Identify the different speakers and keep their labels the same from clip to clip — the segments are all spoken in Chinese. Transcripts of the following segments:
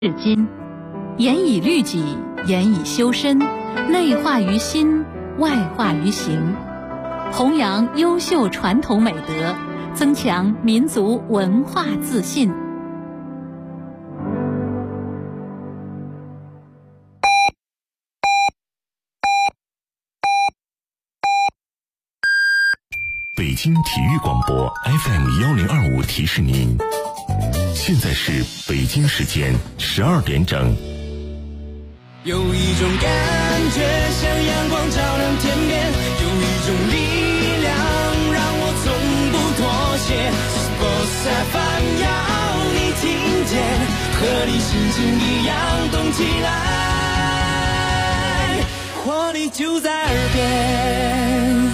Speaker 1: 至今，严以律己，严以修身，内化于心，外化于行，弘扬优秀传统美德，增强民族文化自信。
Speaker 2: 北京体育广播 FM1025 提示您，现在是北京时间12点整。
Speaker 3: 有一种感觉像阳光照亮天边，有一种力量让我从不妥协。Sports FM 要你听见，和你心情一样动起来，活力就在耳边。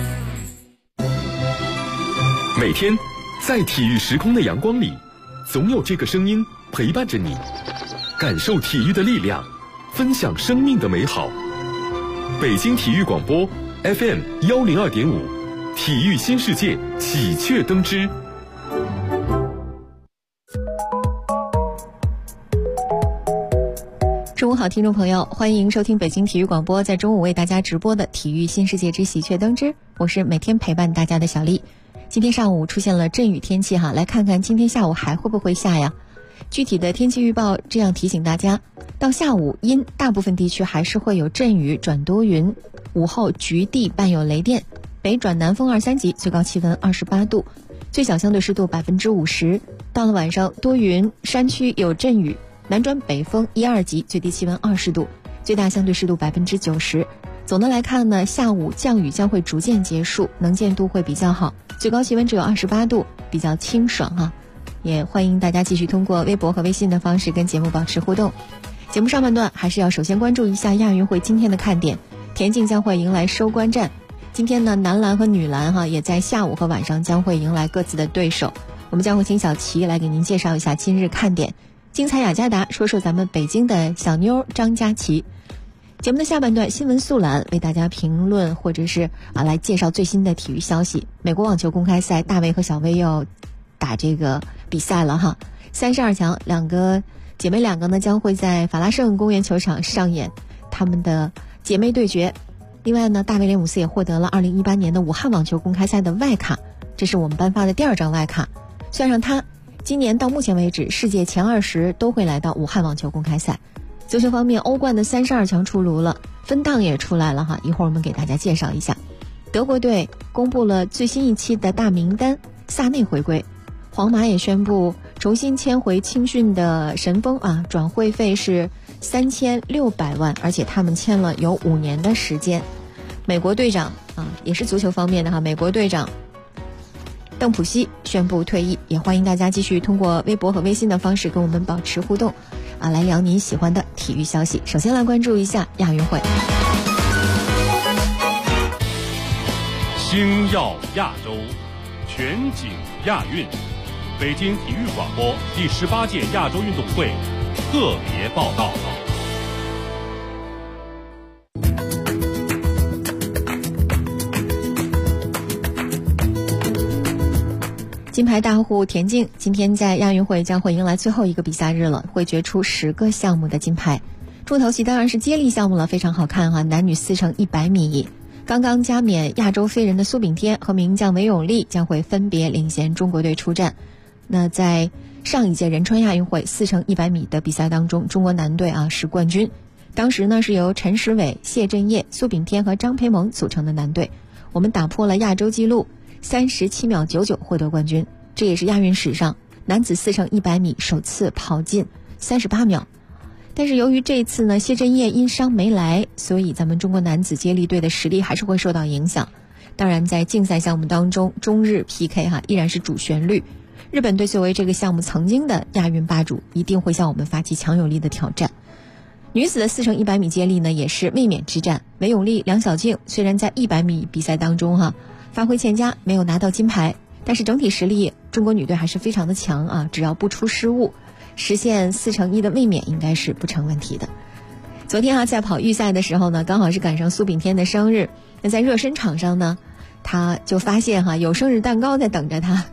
Speaker 4: 每天在体育时空的阳光里，总有这个声音陪伴着你，感受体育的力量，分享生命的美好。北京体育广播 FM102.5， 体育新世界喜鹊登枝。
Speaker 5: 中午好，听众朋友，欢迎收听北京体育广播在中午为大家直播的体育新世界之喜鹊登枝，我是每天陪伴大家的小丽。今天上午出现了阵雨天气来看看今天下午还会不会下呀？具体的天气预报这样提醒大家，到下午阴，大部分地区还是会有阵雨转多云，午后局地伴有雷电，北转南风2、3级，最高气温28度，最小相对湿度50%。到了晚上多云，山区有阵雨，南转北风1、2级，最低气温20度，最大相对湿度90%。总的来看呢，下午降雨将会逐渐结束，能见度会比较好，最高气温只有28度，比较清爽也欢迎大家继续通过微博和微信的方式跟节目保持互动。节目上半段还是要首先关注一下亚运会今天的看点，田径将会迎来收官战。今天呢，男篮和女篮也在下午和晚上将会迎来各自的对手。我们将会请小齐来给您介绍一下今日看点，精彩雅加达说说咱们北京的小妞张佳琪。节目的下半段新闻速览，为大家评论或者是来介绍最新的体育消息。美国网球公开赛，大卫和小薇要打这个比赛了32强，姐妹两个呢将会在法拉盛公园球场上演他们的姐妹对决。另外呢，大卫廉姆斯也获得了2018年的武汉网球公开赛的外卡，这是我们颁发的第2张外卡。算上他，今年到目前为止世界前20都会来到武汉网球公开赛。足球方面，欧冠的32强出炉了，分档也出来了一会儿我们给大家介绍一下。德国队公布了最新一期的大名单，萨内回归，皇马也宣布重新签回青训的神锋转会费是3600万，而且他们签了有5年的时间。美国队长也是足球方面的美国队长邓普西宣布退役，也欢迎大家继续通过微博和微信的方式跟我们保持互动来聊你喜欢的体育消息。首先来关注一下亚运会。
Speaker 6: 星耀亚洲，全景亚运。北京体育广播第18届亚洲运动会特别报道。
Speaker 5: 金牌大户田径今天在亚运会将会迎来最后一个比赛日了，会决出10个项目的金牌。重头戏当然是接力项目了，非常好看男女4乘100米。刚刚加冕亚洲飞人的苏炳添和名将韦永利将会分别领衔中国队出战。那在上一届仁川亚运会4乘100米的比赛当中，中国男队是冠军。当时呢是由陈时伟、谢震业、苏炳添和张培萌组成的男队，我们打破了亚洲纪录37秒99获得冠军，这也是亚运史上男子4乘100米首次跑进38秒。但是由于这次呢谢震业因伤没来，所以咱们中国男子接力队的实力还是会受到影响。当然在竞赛项目当中，中日 PK 依然是主旋律。日本队作为这个项目曾经的亚运霸主，一定会向我们发起强有力的挑战。女子的4乘100米接力呢也是卫冕之战，韦永利、梁晓静虽然在100米比赛当中发挥欠佳，没有拿到金牌，但是整体实力中国女队还是非常的强只要不出失误，实现4乘1的卫冕应该是不成问题的。昨天在跑预赛的时候呢，刚好是赶上苏炳添的生日，那在热身场上呢，他就发现有生日蛋糕在等着他，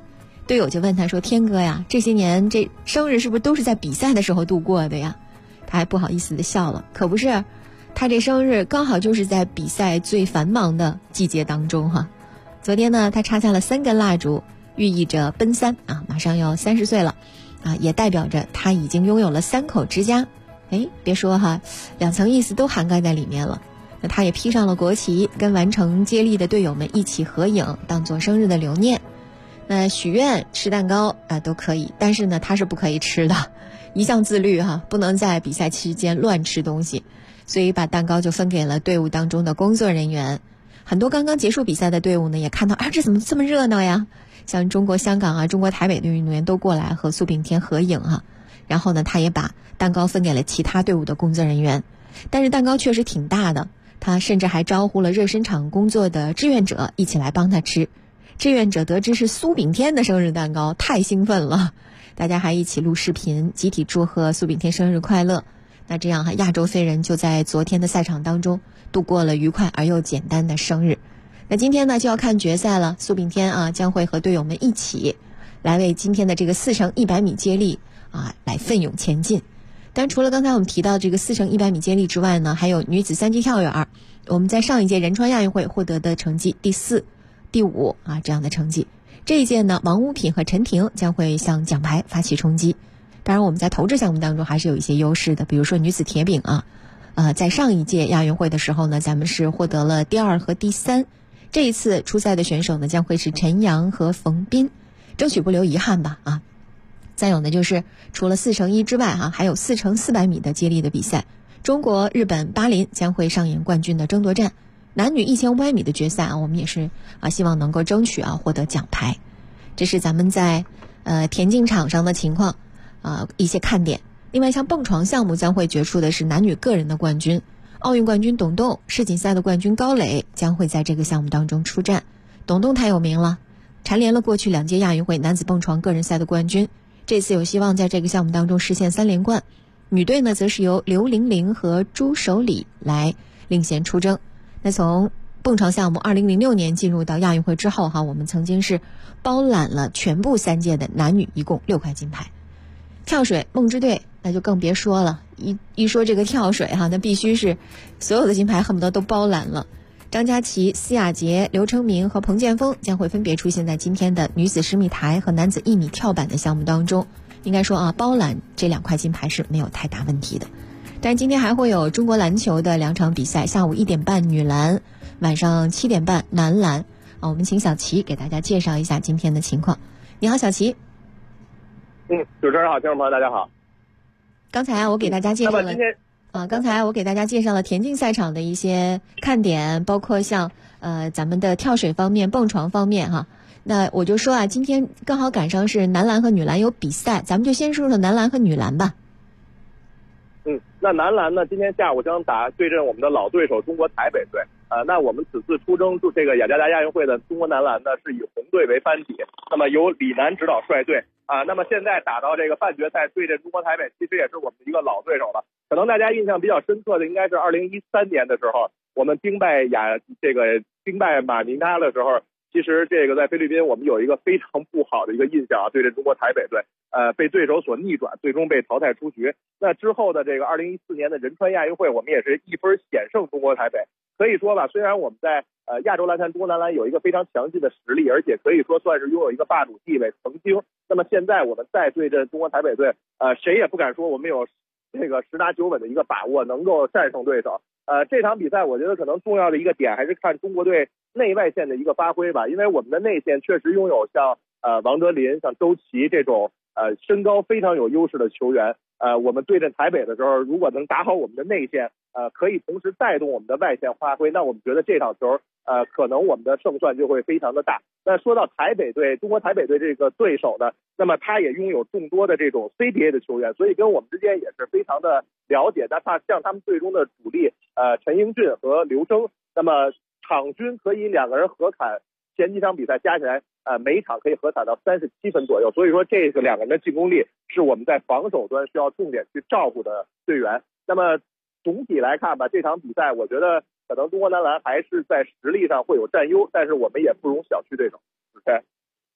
Speaker 5: 队友就问他说：“天哥呀，这些年这生日是不是都是在比赛的时候度过的呀？”他还不好意思的笑了。可不是，他这生日刚好就是在比赛最繁忙的季节当中哈。昨天呢，他插下了3根蜡烛，寓意着奔3啊，马上要30岁了啊，也代表着他已经拥有了3口之家。别说哈，2层意思都涵盖在里面了。那他也披上了国旗，跟完成接力的队友们一起合影，当做生日的留念。那许愿吃蛋糕都可以，但是呢他是不可以吃的，一项自律哈，不能在比赛期间乱吃东西，所以把蛋糕就分给了队伍当中的工作人员。很多刚刚结束比赛的队伍呢，也看到这怎么这么热闹呀？像中国香港中国台北的运动员都过来和苏炳添合影哈。然后呢，他也把蛋糕分给了其他队伍的工作人员，但是蛋糕确实挺大的，他甚至还招呼了热身场工作的志愿者一起来帮他吃。志愿者得知是苏炳添的生日蛋糕，太兴奋了，大家还一起录视频，集体祝贺苏炳添生日快乐。那这样亚洲飞人就在昨天的赛场当中度过了愉快而又简单的生日。那今天呢就要看决赛了，苏炳添将会和队友们一起来为今天的这个4乘100米接力来奋勇前进。但除了刚才我们提到这个4乘100米接力之外呢，还有女子3级跳远，我们在上一届仁川亚运会获得的成绩第4、第5这样的成绩。这一届呢，王巫品和陈婷将会向奖牌发起冲击。当然我们在投掷项目当中还是有一些优势的，比如说女子铁饼在上一届亚运会的时候呢，咱们是获得了第2和第3。这一次出赛的选手呢，将会是陈阳和冯彬，争取不留遗憾吧再有呢，就是除了4乘1之外还有4乘400米的接力的比赛，中国、日本、巴林将会上演冠军的争夺战。男女1500米的决赛我们也是希望能够争取获得奖牌。这是咱们在田径场上的情况一些看点。另外像蹦床项目将会决出的是男女个人的冠军，奥运冠军董栋、世锦赛的冠军高磊将会在这个项目当中出战。董栋太有名了，蝉联了过去2届亚运会男子蹦床个人赛的冠军，这次有希望在这个项目当中实现3连冠。女队呢则是由刘玲玲和朱守礼来领衔出征。那从蹦床项目2006年进入到亚运会之后我们曾经是包揽了全部3届的男女一共6块金牌。跳水梦之队那就更别说了，一说这个跳水那必须是所有的金牌恨不得都包揽了。张家齐、司雅洁、刘成明和彭建峰将会分别出现在今天的女子10米台和男子1米跳板的项目当中。应该说包揽这2块金牌是没有太大问题的。但是今天还会有中国篮球的2场比赛，下午1点半女篮，晚上7点半男篮我们请小齐给大家介绍一下今天的情况。你好，小齐。
Speaker 7: 主持人好，听众朋友大家好。
Speaker 5: 刚才我给大家介绍了田径赛场的一些看点，包括像咱们的跳水方面、蹦床方面那我就说今天刚好赶上是男篮和女篮有比赛，咱们就先说说男篮和女篮吧。
Speaker 7: 那男篮呢，今天下午将对阵我们的老对手中国台北队。那我们此次出征这个雅加达亚运会的中国男篮呢，是以红队为班底，那么由李楠指导率队那么现在打到这个半决赛对阵中国台北，其实也是我们的一个老对手了。可能大家印象比较深刻的应该是2013年的时候，我们兵败马尼拉的时候，其实这个在菲律宾我们有一个非常不好的一个印象对阵中国台北队，被对手所逆转，最终被淘汰出局。那之后的这个2014年的仁川亚运会，我们也是1分险胜中国台北。可以说吧，虽然我们在亚洲篮坛中国男篮有一个非常强劲的实力，而且可以说算是拥有一个霸主地位，曾经。那么现在我们再对阵中国台北队，谁也不敢说我们有这个10拿9稳的一个把握能够战胜对手。这场比赛我觉得可能重要的一个点还是看中国队内外线的一个发挥吧，因为我们的内线确实拥有像王哲林、像周琦这种身高非常有优势的球员。我们对阵台北的时候，如果能打好我们的内线，可以同时带动我们的外线发挥，那我们觉得这场球可能我们的胜算就会非常的大。那说到台北队，中国台北队这个对手呢，那么他也拥有众多的这种 CBA 的球员，所以跟我们之间也是非常的了解。那像他们队中的主力陈英俊和刘铮，那么场均可以2个人合砍前几场比赛加起来每场可以合砍到37分左右，所以说这个2个人的进攻力是我们在防守端需要重点去照顾的队员。那么总体来看吧，这场比赛我觉得可能中国男篮还是在实力上会有占优，但是我们也不容小觑对手。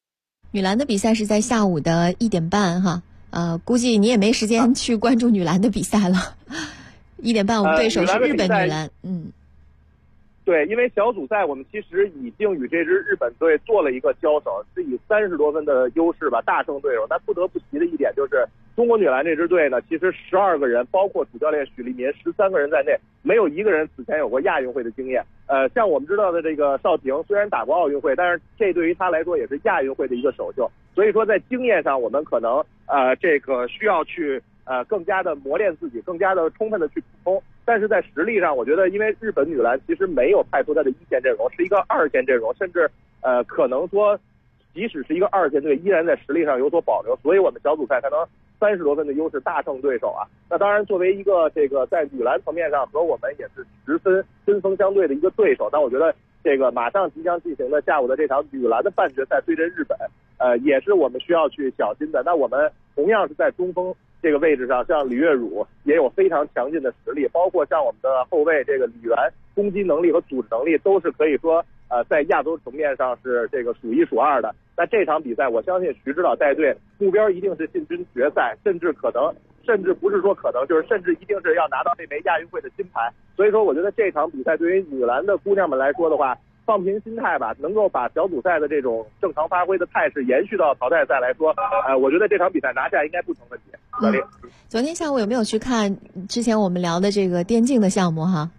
Speaker 5: 女篮的比赛是在下午的1点半哈，估计你也没时间去关注女篮的比赛了。1点半我们对手是日本女篮，
Speaker 7: 对，因为小组赛我们其实已经与这支日本队做了一个交手，是以30多分的优势吧大胜对手。但不得不提的一点就是，中国女篮这支队呢，其实12个人，包括主教练许利民13个人在内，没有一个人此前有过亚运会的经验。像我们知道的这个邵婷，虽然打过奥运会，但是这对于她来说也是亚运会的一个首秀。所以说在经验上，我们可能这个需要去更加的磨练自己，更加的充分的去补充。但是在实力上，我觉得因为日本女篮其实没有太多的1线阵容，是一个2线阵容，甚至可能说即使是一个2线队，依然在实力上有所保留，所以我们小组赛才能30多分的优势大胜对手啊。那当然作为一个这个在女篮层面上和我们也是10分针锋相对的一个对手，但我觉得这个马上即将进行的下午的这场女篮的半决赛对阵日本，也是我们需要去小心的。那我们同样是在中锋这个位置上，像李月汝也有非常强劲的实力，包括像我们的后卫这个李媛，攻击能力和组织能力都是可以说在亚洲层面上是这个数1数2的。那这场比赛我相信徐指导带队目标一定是进军决赛，甚至不是说可能，就是甚至一定是要拿到这枚亚运会的金牌。所以说我觉得这场比赛对于女篮的姑娘们来说的话，放平心态吧，能够把小组赛的这种正常发挥的态势延续到淘汰赛来说，我觉得这场比赛拿下应该不成问题。
Speaker 5: 昨天下午有没有去看之前我们聊的这个电竞的项目哈？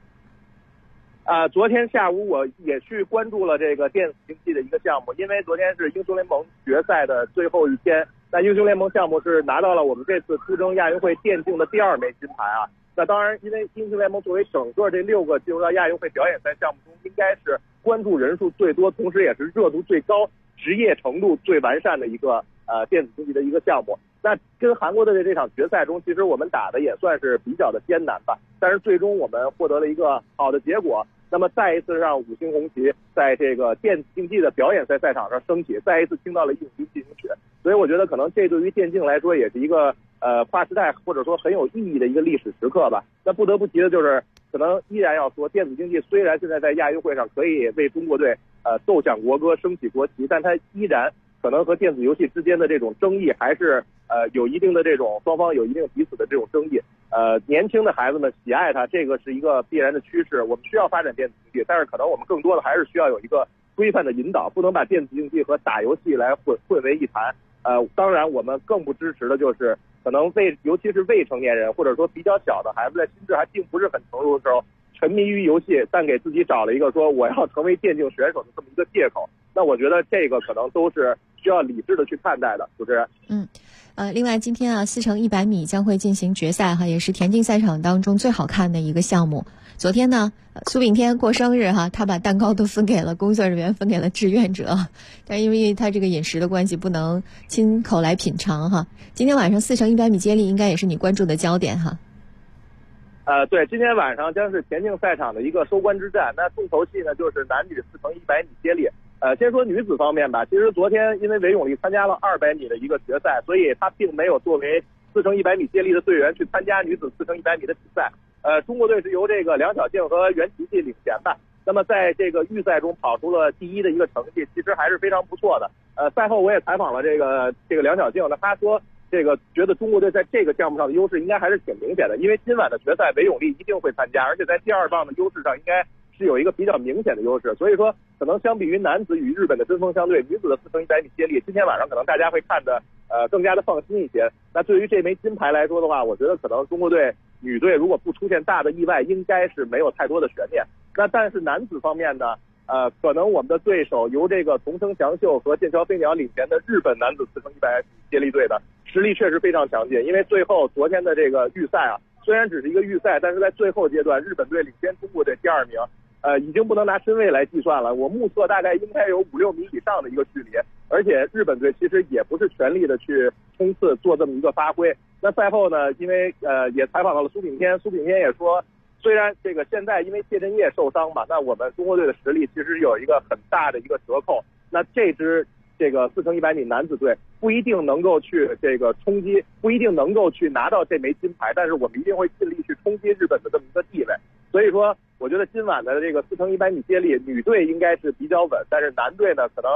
Speaker 7: 昨天下午我也去关注了这个电子竞技的一个项目，因为昨天是英雄联盟决赛的最后一天，那英雄联盟项目是拿到了我们这次出征亚运会电竞的第2枚金牌啊。那当然，因为英雄联盟作为整个这6个进入到亚运会表演赛项目中，应该是关注人数最多，同时也是热度最高、职业程度最完善的一个电子竞技的一个项目。那跟韩国队的这场决赛中，其实我们打的也算是比较的艰难吧，但是最终我们获得了一个好的结果。那么再一次让5星红旗在这个电子竞技的表演赛赛场上升起，再一次听到了应急进行曲。所以我觉得可能这对于电竞来说也是一个跨时代或者说很有意义的一个历史时刻吧。那不得不提的就是可能依然要说，电子竞技虽然现在在亚运会上可以为中国队奏响国歌升起国旗，但它依然可能和电子游戏之间的这种争议还是有一定的这种双方有一定彼此的这种争议。年轻的孩子们喜爱它，这个是一个必然的趋势。我们需要发展电子竞技，但是可能我们更多的还是需要有一个规范的引导，不能把电子竞技和打游戏来混为一谈。当然我们更不支持的就是可能尤其是未成年人或者说比较小的孩子，在心智还并不是很成熟的时候沉迷于游戏，但给自己找了一个说我要成为电竞选手的这么一个借口。那我觉得这个可能都是需要理智的去看待的，主持人。
Speaker 5: 另外今天4乘100米将会进行决赛哈，也是田径赛场当中最好看的一个项目。昨天呢，苏炳添过生日哈，他把蛋糕都分给了工作人员，分给了志愿者，但因为他这个饮食的关系，不能亲口来品尝哈。今天晚上4乘100米接力应该也是你关注的焦点哈。
Speaker 7: 对，今天晚上将是田径赛场的一个收官之战。那重头戏呢，就是男女4乘100米接力。先说女子方面吧，其实昨天因为韦永丽参加了200米的一个决赛，所以她并没有作为4乘100米接力的队员去参加女子4乘100米的比赛。中国队是由这个梁晓静和袁琪琪领衔吧。那么在这个预赛中跑出了第1的一个成绩，其实还是非常不错的。赛后我也采访了这个梁晓静呢，他说这个觉得中国队在这个项目上的优势应该还是挺明显的，因为今晚的决赛韦永丽一定会参加，而且在第2棒的优势上应该是有一个比较明显的优势，所以说可能相比于男子与日本的针锋相对，女子的4乘100米接力今天晚上可能大家会看得更加的放心一些。那对于这枚金牌来说的话，我觉得可能中国队女队如果不出现大的意外，应该是没有太多的悬念。那但是男子方面呢，可能我们的对手由这个桐生祥秀和剑桥飞鸟领衔的日本男子4乘100米接力队的实力确实非常强劲，因为最后昨天的这个预赛啊，虽然只是一个预赛，但是在最后阶段日本队领先中国队第2名。已经不能拿身位来计算了，我目测大概应该有5-6米以上的一个距离，而且日本队其实也不是全力的去冲刺做这么一个发挥。那赛后呢，因为也采访到了苏炳添也说，虽然这个现在因为谢震业受伤嘛，那我们中国队的实力其实有一个很大的一个折扣。那这支这个4乘100米男子队不一定能够去这个冲击，不一定能够去拿到这枚金牌，但是我们一定会尽力去冲击日本的这么一个地位。所以说我觉得今晚的这个4乘100米接力女队应该是比较稳，但是男队呢可能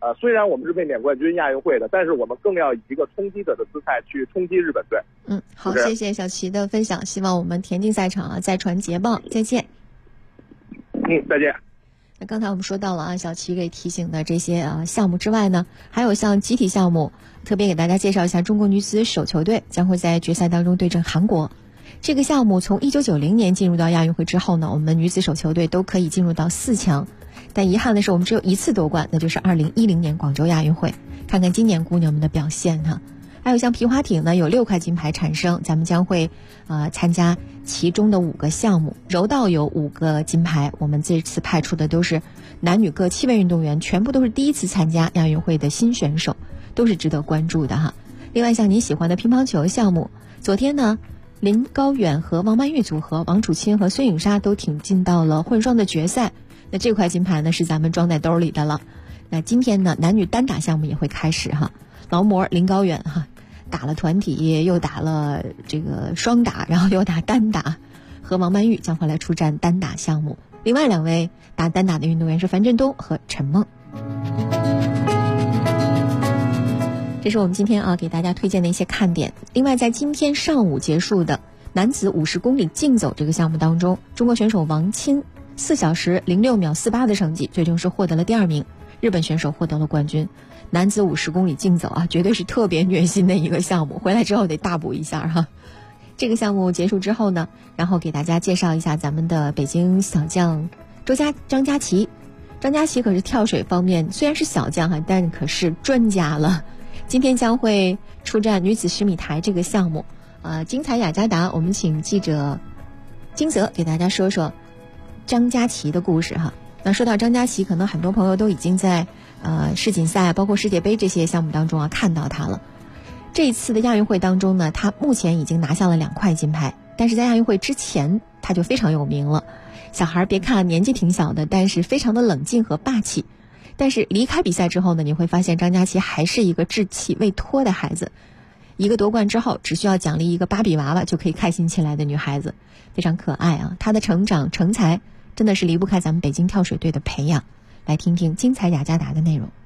Speaker 7: 虽然我们是卫冕冠军亚运会的，但是我们更要以一个冲击者的姿态去冲击日本队。
Speaker 5: 好，谢谢小齐的分享，希望我们田径赛场再传捷报，再见。
Speaker 7: 再见。
Speaker 5: 那刚才我们说到了小齐给提醒的这些项目之外呢，还有像集体项目，特别给大家介绍一下，中国女子手球队将会在决赛当中对阵韩国。这个项目从1990年进入到亚运会之后呢，我们女子手球队都可以进入到4强，但遗憾的是我们只有一次夺冠，那就是2010年广州亚运会。看看今年姑娘们的表现哈。还有像皮划艇呢，有6块金牌产生，咱们将会参加其中的5个项目。柔道有5个金牌，我们这次派出的都是男女各7位运动员，全部都是第一次参加亚运会的新选手，都是值得关注的哈。另外像你喜欢的乒乓球项目，昨天呢林高远和王曼玉组合，王楚钦和孙颖莎都挺进到了混双的决赛，那这块金牌呢是咱们装在兜里的了。那今天呢男女单打项目也会开始哈，劳模林高远哈打了团体，又打了这个双打，然后又打单打，和王曼玉将会来出战单打项目。另外2位打单打的运动员是樊振东和陈梦。这是我们今天给大家推荐的一些看点。另外在今天上午结束的男子50公里竞走这个项目当中，中国选手王钦4小时06秒48的成绩，最终是获得了第2名，日本选手获得了冠军。男子50公里竞走绝对是特别虐心的一个项目，回来之后得大补一下哈。这个项目结束之后呢，然后给大家介绍一下咱们的北京小将张佳琪。张佳琪可是跳水方面虽然是小将但可是专家了。今天将会出战女子10米台这个项目。精彩雅加达，我们请记者金泽给大家说说张佳琪的故事哈。那说到张佳琪，可能很多朋友都已经在世锦赛包括世界杯这些项目当中看到他了。这一次的亚运会当中呢，他目前已经拿下了2块金牌，但是在亚运会之前他就非常有名了。小孩别看年纪挺小的，但是非常的冷静和霸气。但是离开比赛之后呢，你会发现张佳琪还是一个稚气未脱的孩子。一个夺冠之后，只需要奖励一个芭比娃娃就可以开心起来的女孩子，非常可爱啊。她的成长成才真的是离不开咱们北京跳水队的培养。来听听精彩雅加达的内容。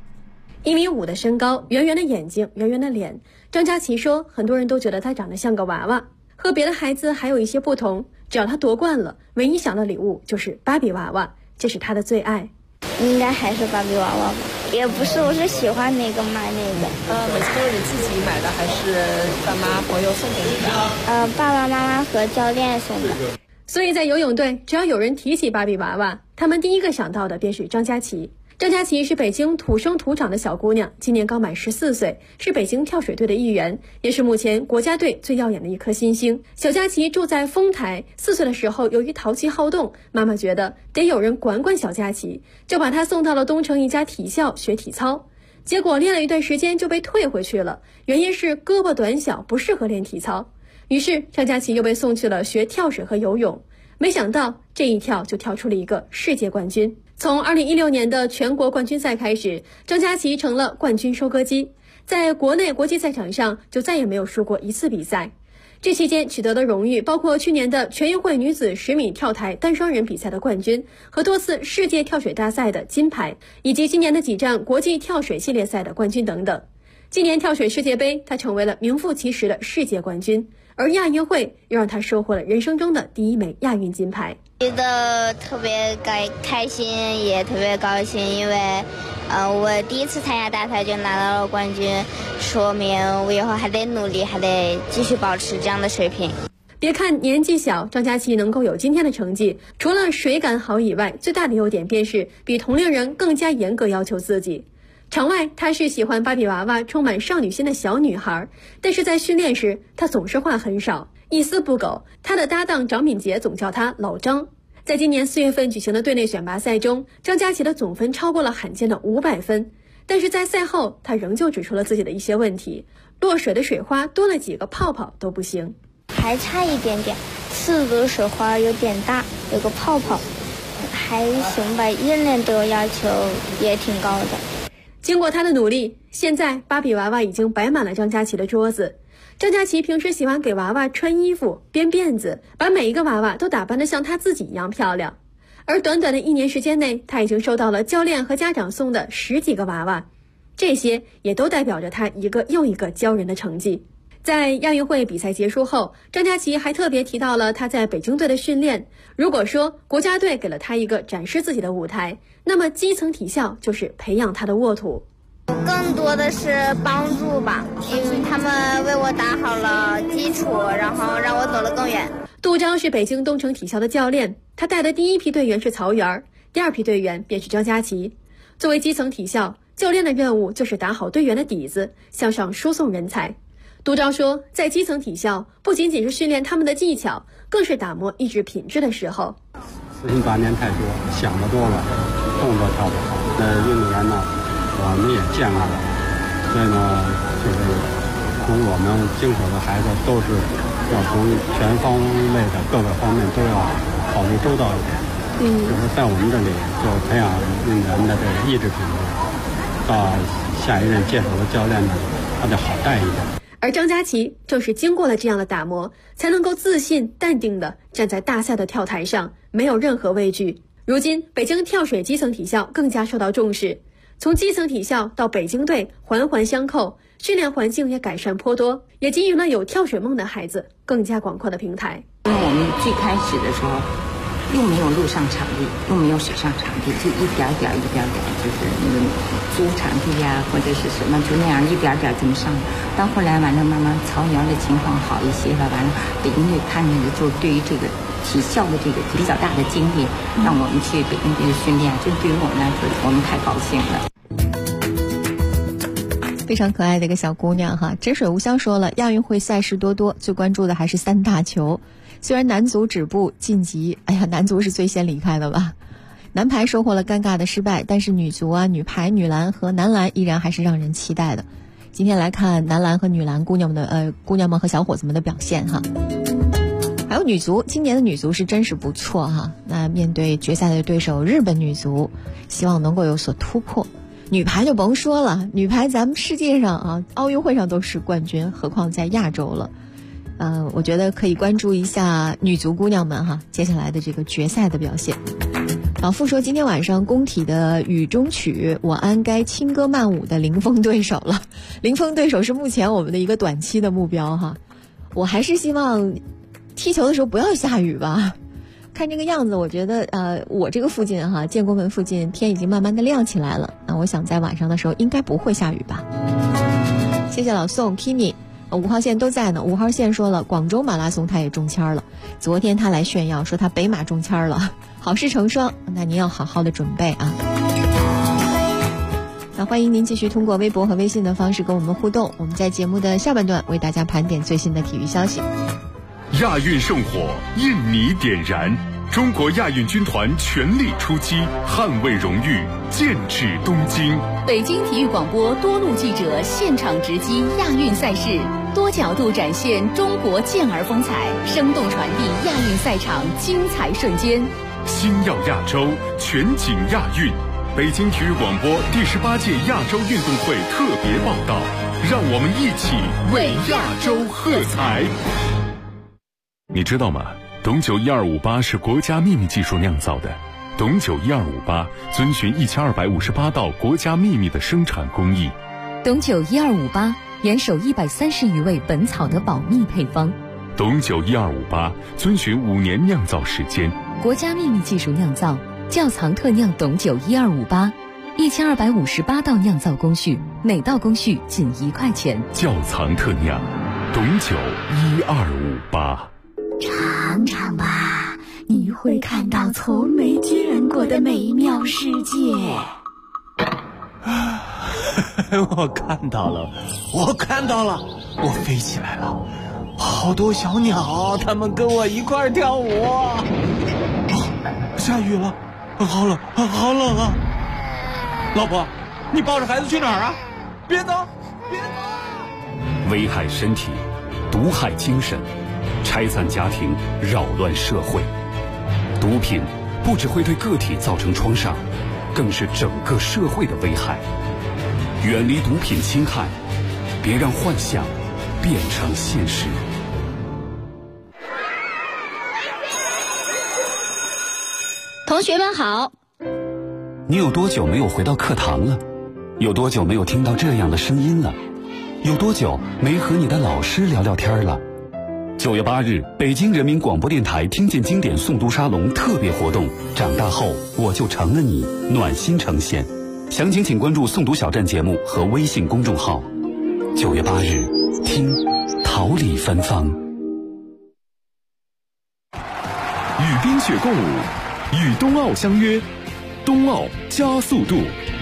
Speaker 8: 1.5米的身高，圆圆的眼睛，圆圆的脸。张佳琪说，很多人都觉得她长得像个娃娃，和别的孩子还有一些不同。只要她夺冠了，唯一想的礼物就是芭比娃娃，这是她的最爱。
Speaker 9: 应该还是芭比娃娃吧，也不是，我是喜欢哪个买哪个。
Speaker 10: 每次都是你自己买的，还是爸妈朋友送给你的？
Speaker 9: 爸爸妈妈和教练送的。
Speaker 8: 所以在游泳队，只要有人提起芭比娃娃，他们第一个想到的便是张佳琪。张佳琪是北京土生土长的小姑娘，今年刚满14岁，是北京跳水队的一员，也是目前国家队最耀眼的一颗新星。小佳琪住在丰台，4岁的时候由于淘气好动，妈妈觉得得有人管管小佳琪，就把她送到了东城一家体校学体操。结果练了一段时间就被退回去了，原因是胳膊短小不适合练体操。于是张佳琪又被送去了学跳水和游泳，没想到这一跳就跳出了一个世界冠军。从2016年的全国冠军赛开始，张佳琪成了冠军收割机，在国内国际赛场上就再也没有输过一次比赛。这期间取得的荣誉包括去年的全运会女子10米跳台单双人比赛的冠军和多次世界跳水大赛的金牌，以及今年的几站国际跳水系列赛的冠军等等。今年跳水世界杯，她成为了名副其实的世界冠军，而亚运会又让她收获了人生中的第1枚亚运金牌。
Speaker 9: 觉得特别开心，也特别高兴，因为我第一次参加大赛就拿到了冠军，说明我以后还得努力，还得继续保持这样的水平。
Speaker 8: 别看年纪小，张佳琪能够有今天的成绩，除了水感好以外，最大的优点便是比同龄人更加严格要求自己。场外她是喜欢芭比娃娃充满少女心的小女孩，但是在训练时她总是话很少，一丝不苟。她的搭档张敏杰总叫她老张。在今年4月份举行的队内选拔赛中，张佳琪的总分超过了罕见的500分，但是在赛后她仍旧指出了自己的一些问题，落水的水花多了几个泡泡都不行，
Speaker 9: 还差一点点，刺的水花有点大，有个泡泡，还行吧，练练都要求也挺高的。
Speaker 8: 经过她的努力，现在芭比娃娃已经摆满了张佳琪的桌子。张佳琪平时喜欢给娃娃穿衣服、编辫子，把每一个娃娃都打扮得像她自己一样漂亮。 而短短的1年时间内，他已经收到了教练和家长送的10几个娃娃，这些也都代表着他一个又一个骄人的成绩。在亚运会比赛结束后，张家齐还特别提到了他在北京队的训练。如果说国家队给了他一个展示自己的舞台，那么基层体校就是培养他的沃土。
Speaker 9: 更多的是帮助吧，因为他们为我打好了基础，然后让我走得更远。
Speaker 8: 杜钊是北京东城体校的教练，他带的第1批队员是曹源，第2批队员便是张家齐。作为基层体校，教练的任务就是打好队员的底子，向上输送人才。杜钊说，在基层体校不仅仅是训练他们的技巧，更是打磨意志品质的时候。
Speaker 11: 私心杂念太多，想得多了，动作跳不好。运动员呢，我们也见过了，所以呢，就是从我们经手的孩子都是要从全方位的各个方面都要考虑周到一点。就是在我们这里就培养运动员的这个意志品质，到下一任接手的教练呢，他就好带一点。
Speaker 8: 而张家齐正是经过了这样的打磨，才能够自信淡定地站在大赛的跳台上，没有任何畏惧。如今北京跳水基层体校更加受到重视，从基层体校到北京队环环相扣，训练环境也改善颇多，也给予了有跳水梦的孩子更加广阔的平台。
Speaker 12: 因为我们最开始的时候又没有陆上场地，又没有水上场地，就一点点就是那个租场地呀，或者是什么，就那样一点点这么上。到后来完了，慢慢曹源的情况好一些了，完了北京队看见的就对于这个体校的这个比较大的精力，让我们去北京队的训练，这对于我们来说，我们太高兴了。
Speaker 5: 非常可爱的一个小姑娘哈。真水无香说了，亚运会赛事多，最关注的还是3大球。虽然男足止步晋级，男足是最先离开的吧。男排收获了尴尬的失败，但是女足啊、女排、女篮和男篮依然还是让人期待的。今天来看男篮和女篮姑娘们和小伙子们的表现哈。还有女足，今年的女足是真是不错哈。那面对决赛的对手日本女足，希望能够有所突破。女排就甭说了，女排咱们世界上啊，奥运会上都是冠军，何况在亚洲了。我觉得可以关注一下女足姑娘们哈，接下来的这个决赛的表现。老傅说，今天晚上工体的雨中曲，我安该轻歌曼舞的零封对手了。零封对手是目前我们的一个短期的目标哈。我还是希望踢球的时候不要下雨吧。看这个样子，我觉得我这个附近哈，建国门附近天已经慢慢的亮起来了。那我想在晚上的时候应该不会下雨吧。谢谢老宋 Kimi。5号线都在呢。5号线说了，广州马拉松他也中签了，昨天他来炫耀说他北马中签了，好事成双，那您要好好的准备啊。那欢迎您继续通过微博和微信的方式跟我们互动，我们在节目的下半段为大家盘点最新的体育消息。
Speaker 2: 亚运圣火印你点燃，中国亚运军团全力出击，捍卫荣誉，剑指东京。
Speaker 1: 北京体育广播多路记者现场直击亚运赛事，多角度展现中国健儿风采，生动传递亚运赛场精彩瞬间。
Speaker 2: 星耀亚洲，全景亚运。北京体育广播第18届亚洲运动会特别报道，让我们一起为亚洲喝彩。你知道吗？董酒1258是国家秘密技术酿造的。董酒1258遵循1258道国家秘密的生产工艺。
Speaker 1: 董酒1258严守130余味本草的保密配方。
Speaker 2: 董酒1258遵循5年酿造时间，
Speaker 1: 国家秘密技术酿造，窖藏特酿董酒1258，1258道酿造工序，每道工序仅1块钱。
Speaker 2: 窖藏特酿，董酒1258。
Speaker 13: 尝尝吧，你会看到从没见过的美妙世界。
Speaker 3: 我看到了，我飞起来了，好多小鸟，它们跟我一块跳舞。下雨了，好冷啊！老婆，你抱着孩子去哪儿啊？别走！
Speaker 14: 危害身体，毒害精神，拆散家庭，扰乱社会。毒品不只会对个体造成创伤，更是整个社会的危害。远离毒品侵害，别让幻想变成现实。
Speaker 1: 同学们好。
Speaker 14: 你有多久没有回到课堂了？有多久没有听到这样的声音了？有多久没和你的老师聊聊天了？9月8日，北京人民广播电台听见经典诵读沙龙特别活动，长大后我就成了你，暖心呈现。详情请关注诵读小站节目和微信公众号。9月8日，听桃李芬芳。
Speaker 4: 与冰雪共舞，与冬奥相约，冬奥加速度。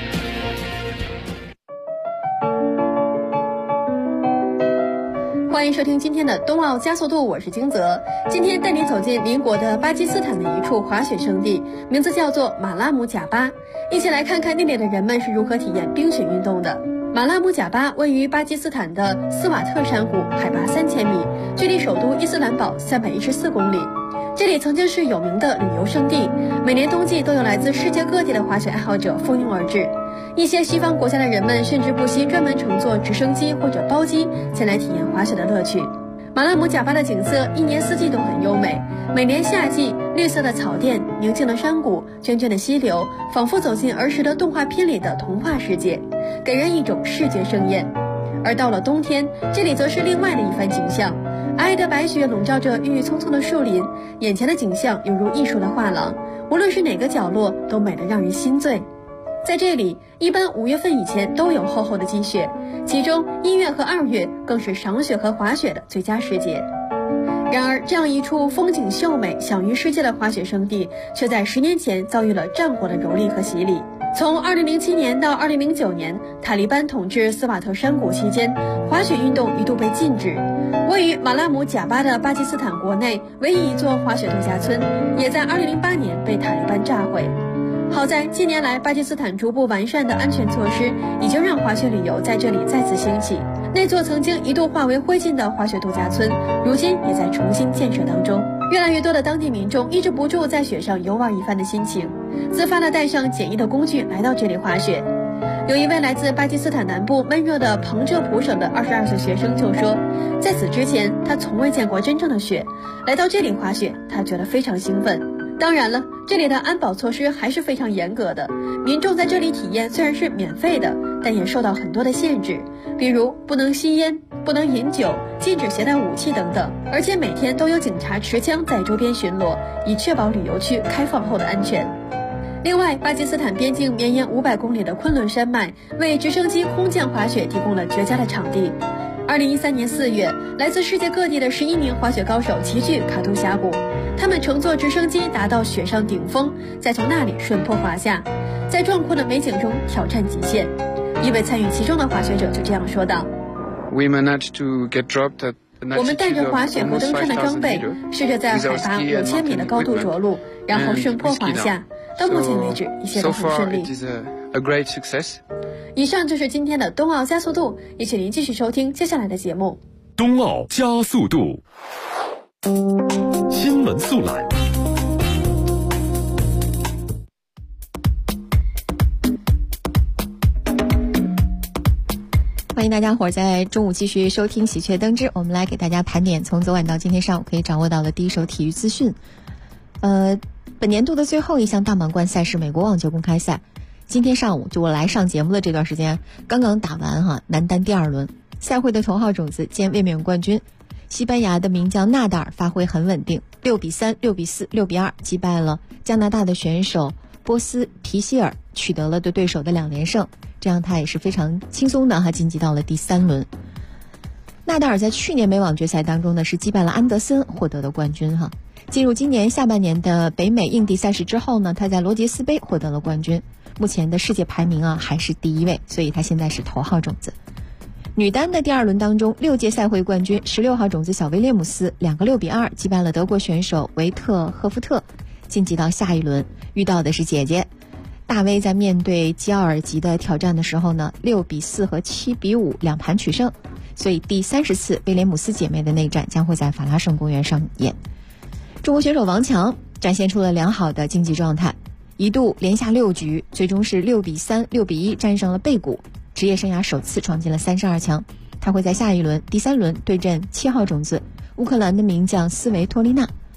Speaker 8: 欢迎收听今天的冬奥加速度，我是金泽。今天带你走进邻国的巴基斯坦的一处滑雪胜地，名字叫做马拉姆贾巴。一起来看看那里的人们是如何体验冰雪运动的。马拉姆贾巴位于巴基斯坦的斯瓦特山谷，海拔3000米，距离首都伊斯兰堡314公里。这里曾经是有名的旅游胜地，每年冬季都有来自世界各地的滑雪爱好者蜂拥而至。一些西方国家的人们甚至不惜专门乘坐直升机或者包机前来体验滑雪的乐趣。马拉姆贾巴的景色一年四季都很优美，每年夏季，绿色的草甸、宁静的山谷、涓涓的溪流，仿佛走进儿时的动画片里的童话世界，给人一种视觉盛宴。而到了冬天，这里则是另外的一番景象。皑皑的白雪笼罩着郁郁葱葱的树林，眼前的景象犹如艺术的画廊，无论是哪个角落都美得让人心醉。在这里，一般5月份以前都有厚厚的积雪，其中1月和2月更是赏雪和滑雪的最佳时节。然而，这样一处风景秀美、享誉世界的滑雪胜地，却在10年前遭遇了战火的蹂躏和洗礼。从2007年到2009年，塔利班统治斯瓦特山谷期间，滑雪运动一度被禁止。位于马拉姆贾巴的巴基斯坦国内唯一一座滑雪度假村，也在2008年被塔利班炸毁。好在近年来巴基斯坦逐步完善的安全措施，已经让滑雪旅游在这里再次兴起。那座曾经一度化为灰烬的滑雪度假村，如今也在重新建设当中。越来越多的当地民众抑制不住在雪上游玩一番的心情，自发地带上简易的工具来到这里滑雪。有一位来自巴基斯坦南部闷热的彭浙普省的22岁学生就说，在此之前他从未见过真正的雪，来到这里滑雪他觉得非常兴奋。当然了，这里的安保措施还是非常严格的，民众在这里体验虽然是免费的，但也受到很多的限制，比如不能吸烟、不能饮酒、禁止携带武器等等，而且每天都有警察持枪在周边巡逻，以确保旅游区开放后的安全。另外，巴基斯坦边境绵延500公里的昆仑山脉为直升机空降滑雪提供了绝佳的场地。2013年4月，来自世界各地的11名滑雪高手齐聚卡图峡谷，他们乘坐直升机达到雪上顶峰，再从那里顺坡滑下，在壮阔的美景中挑战极限。一位参与其中的滑雪者就这样说道：
Speaker 15: 我们
Speaker 8: 带着滑雪和登山的装备，试着在海拔5000米的高度着陆，然后顺坡滑下。到目前为止，一切都很顺利。以上就是今天的冬奥加速度，也请您继续收听接下来的节目。
Speaker 4: 冬奥加速度，新闻速览。
Speaker 5: 欢迎大家伙在中午继续收听喜鹊登枝，我们来给大家盘点从昨晚到今天上午可以掌握到的第一手体育资讯。本年度的最后一项大满贯赛事美国网球公开赛，今天上午就我来上节目的这段时间刚刚打完男单第2轮，赛会的头号种子兼卫冕冠军西班牙的名将纳达尔发挥很稳定，6比3、6比4、6比2击败了加拿大的选手波斯皮希尔，取得了对对手的2连胜，这样他也是非常轻松的晋级到了第3轮。纳达尔在去年美网决赛当中呢是击败了安德森获得的冠军进入今年下半年的北美硬地赛事之后呢，他在罗杰斯杯获得了冠军，目前的世界排名还是第1位，所以他现在是头号种子。女单的第2轮当中，6届赛会冠军16号种子小威廉姆斯2个6比2击败了德国选手维特赫夫特，晋级到下一轮，遇到的是姐姐大威。在面对基奥尔吉的挑战的时候呢，6比4和7比5两盘取胜，所以第30次威廉姆斯姐妹的内战将会在法拉盛公园上演。中国选手王强展现出了良好的竞技状态，一度连下6局，最终是6比3、6比1战胜了贝谷，职业生涯首次闯进了32强。他会在下一轮第3轮对阵7号种子乌克兰的名将斯维托利娜。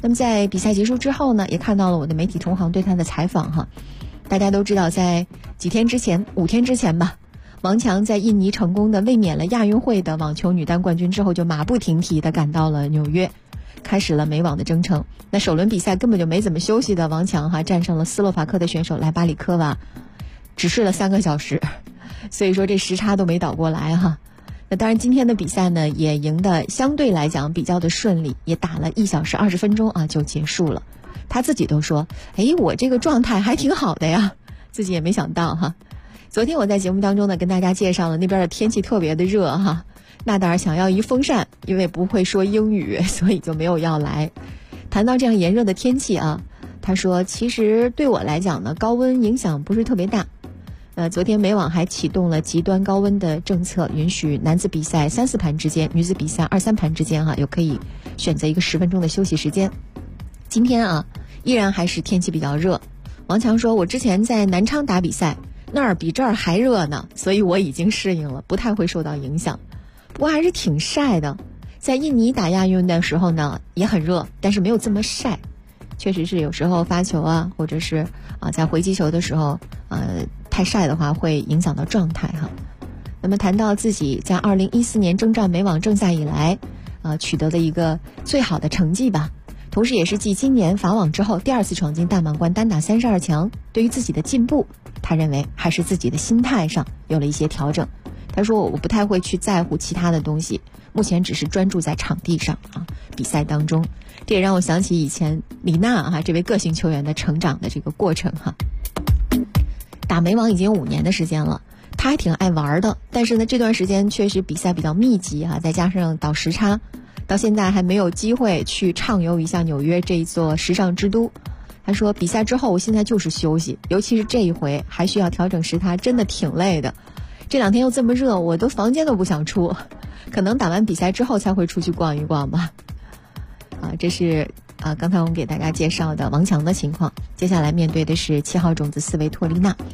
Speaker 5: 那么在比赛结束之后呢，也看到了我的媒体同行对他的采访哈。大家都知道，在5天之前吧，王强在印尼成功的卫冕了亚运会的网球女单冠军之后，就马不停蹄地赶到了纽约，开始了美网的征程。那首轮比赛根本就没怎么休息的王强哈，战胜了斯洛伐克的选手莱巴里科娃，只睡了3个小时，所以说这时差都没倒过来哈。那当然今天的比赛呢也赢得相对来讲比较的顺利，也打了1小时20分钟啊就结束了。他自己都说，我这个状态还挺好的呀，自己也没想到哈。昨天我在节目当中呢跟大家介绍了那边的天气特别的热哈，纳达尔想要一风扇，因为不会说英语，所以就没有要来。谈到这样炎热的天气啊，他说其实对我来讲呢，高温影响不是特别大。昨天美网还启动了极端高温的政策，允许男子比赛3-4盘之间，女子比赛2-3盘之间又可以选择一个10分钟的休息时间。今天啊依然还是天气比较热。王强说，我之前在南昌打比赛，那儿比这儿还热呢，所以我已经适应了，不太会受到影响。不过还是挺晒的，在印尼打亚运的时候呢也很热，但是没有这么晒。确实是有时候发球啊，或者是在回击球的时候太晒的话会影响到状态哈。那么谈到自己在2014年征战美网正赛以来取得的一个最好的成绩吧，同时也是继今年法网之后第2次闯进大满贯单打32强，对于自己的进步，他认为还是自己的心态上有了一些调整。他说，我不太会去在乎其他的东西，目前只是专注在场地上比赛当中。这也让我想起以前李娜这位个性球员的成长的这个过程哈。打美网已经有5年的时间了，他还挺爱玩的，但是呢这段时间确实比赛比较密集再加上倒时差，到现在还没有机会去畅游一下纽约这一座时尚之都。他说，比赛之后我现在就是休息，尤其是这一回还需要调整时差，真的挺累的。这2天又这么热，我都房间都不想出，可能打完比赛之后才会出去逛一逛吧。这是刚才我们给大家介绍的王强的情况。接下来面对的是7号种子斯维托利娜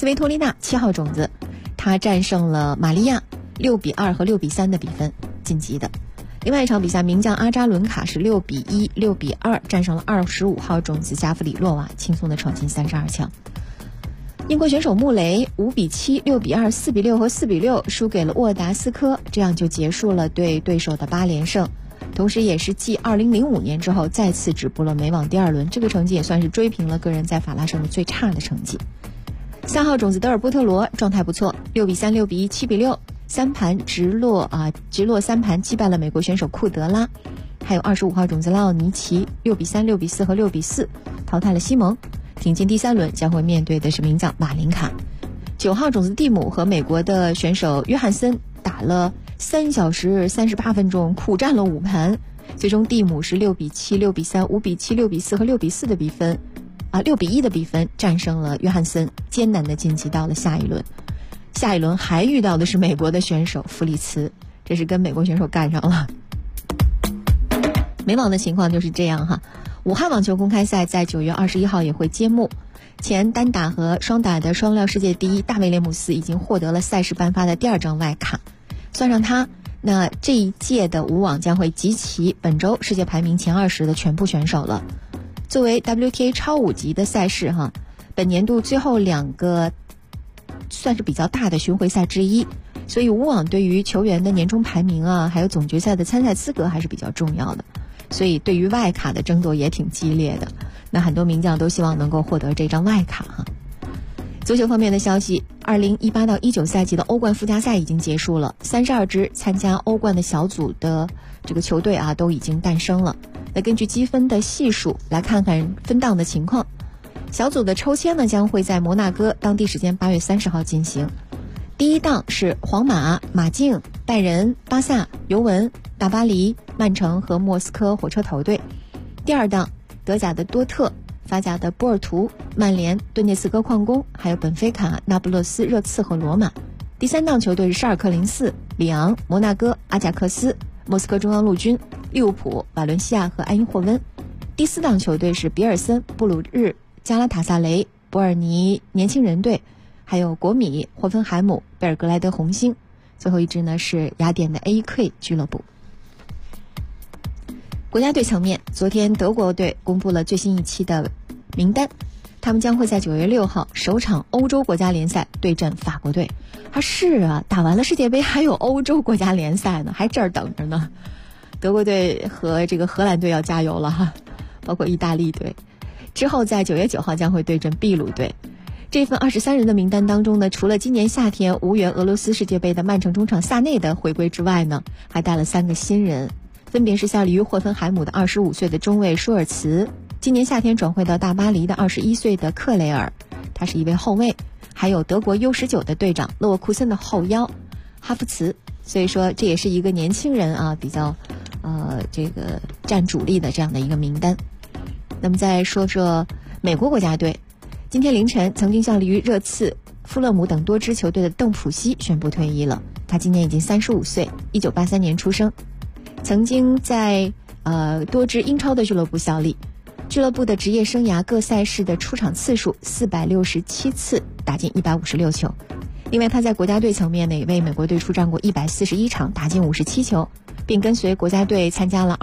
Speaker 5: 7号种子，她战胜了玛利亚6-2和6-3的比分晋级的。另外一场比赛，名将阿扎伦卡是6-1、6-2战胜了25号种子加弗里洛娃，轻松的闯进32强。英国选手穆雷5-7、6-2、4-6和4-6输给了沃达斯科，这样就结束了对对手的8连胜，同时也是继2005年之后再次止步了美网第2轮，这个成绩也算是追平了个人在法拉盛的最差的成绩。3号种子德尔波特罗状态不错，6-3、6-1、7-6 3盘直落3盘击败了美国选手库德拉。还有25号种子拉奥尼奇6-3、6-4和6-4淘汰了西蒙，挺进第3轮，将会面对的是名将马林卡。9号种子蒂姆和美国的选手约翰森打了3小时38分钟，苦战了5盘，最终蒂姆是6-7、6-3、5-7、6-4和6-4的比分6-1的比分战胜了约翰森，艰难的晋级到了下一轮。下一轮还遇到的是美国的选手弗里茨，这是跟美国选手干上了。美网的情况就是这样哈。武汉网球公开赛在9月21号也会揭幕，前单打和双打的双料世界第一大卫·雷姆斯已经获得了赛事颁发的第2张外卡，算上他，那这一届的武网将会集齐本周世界排名前20的全部选手了。作为 WTA 超5级的赛事哈，本年度最后2个算是比较大的巡回赛之一，所以武网对于球员的年终排名还有总决赛的参赛资格还是比较重要的，所以对于外卡的争夺也挺激烈的。那很多名将都希望能够获得这张外卡哈。足球方面的消息，2018到19赛季的欧冠附加赛已经结束了，32支参加欧冠的小组的这个球队都已经诞生了。那根据积分的系数来看看分档的情况，小组的抽签呢将会在摩纳哥当地时间8月30号进行。第一档是皇马、马竞、拜仁、巴萨、尤文、大巴黎、曼城和莫斯科火车头队。第二档德甲的多特、法甲的波尔图、曼联、顿涅茨克矿工，还有本菲卡、那不勒斯、热刺和罗马。第三档球队是沙尔克04、里昂、摩纳哥、阿贾克斯、莫斯科中央陆军、利物浦、瓦伦西亚和埃因霍温。第四档球队是比尔森、布鲁日、加拉塔萨雷、伯尔尼年轻人队，还有国米、霍芬海姆、贝尔格莱德红星。最后一支呢是雅典的 AK 俱乐部。 国家队层面，昨天德国队公布了最新一期的名单，他们将会在9月6号首场欧洲国家联赛对阵法国队。是啊，打完了世界杯还有欧洲国家联赛呢，还这儿等着呢。德国队和这个荷兰队要加油了哈，包括意大利队。之后在9月9号将会对阵秘鲁队。这份23人的名单当中呢，除了今年夏天无缘俄罗斯世界杯的曼城中场萨内的回归之外呢，还带了3个新人，分别是效力于霍芬海姆的25岁的中卫舒尔茨，今年夏天转会到大巴黎的21岁的克雷尔，他是一位后卫，还有德国 U19 的队长勒沃库森的后腰哈弗茨。所以说这也是一个年轻人啊，比较这个占主力的这样的一个名单。那么再说说美国国家队，今天凌晨曾经效力于热刺、富勒姆等多支球队的邓普西宣布退役了。他今年已经35岁，1983年出生，曾经在多支英超的俱乐部效力。俱乐部的职业生涯各赛事的出场次数467次，打进156球。另外他在国家队层面呢，也为美国队出战过141场，打进57球，并跟随国家队参加了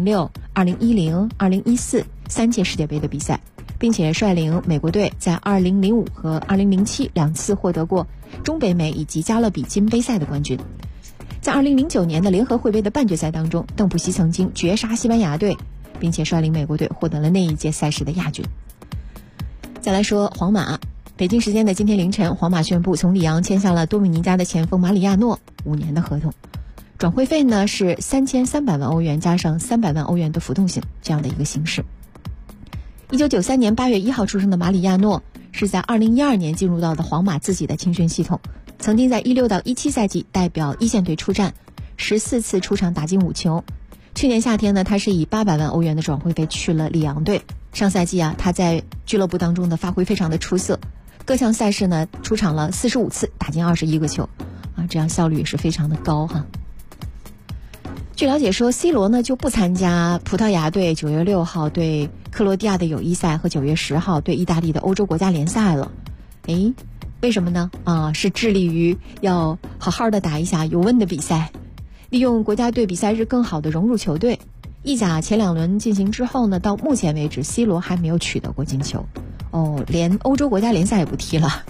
Speaker 5: 2006、2010、2014 3届世界杯的比赛，并且率领美国队在2005和2007 2次获得过中北美以及加勒比金杯赛的冠军。在2009年的联合会杯的半决赛当中，邓普西曾经绝杀西班牙队，并且率领美国队获得了那一届赛事的亚军。再来说皇马，北京时间的今天凌晨，皇马宣布从里昂签下了多米尼加的前锋马里亚诺5年的合同，转会费呢是3300万欧元加上300万欧元的浮动性这样的一个形式。1993年8月1号出生的马里亚诺是在2012年进入到的皇马自己的青训系统，曾经在16到17赛季代表一线队出战，14次出场打进5球。去年夏天呢，他是以800万欧元的转会费去了里昂队。上赛季啊，他在俱乐部当中的发挥非常的出色，各项赛事呢出场了45次，打进21个球，这样效率也是非常的高哈。据了解说 C 罗呢就不参加葡萄牙队9月6号对克罗地亚的友谊赛和9月10号对意大利的欧洲国家联赛了。为什么呢？是致力于要好好的打一下尤文的比赛，利用国家队比赛日更好的融入球队。意甲前2轮进行之后呢，到目前为止 C 罗还没有取得过进球，连欧洲国家联赛也不踢了。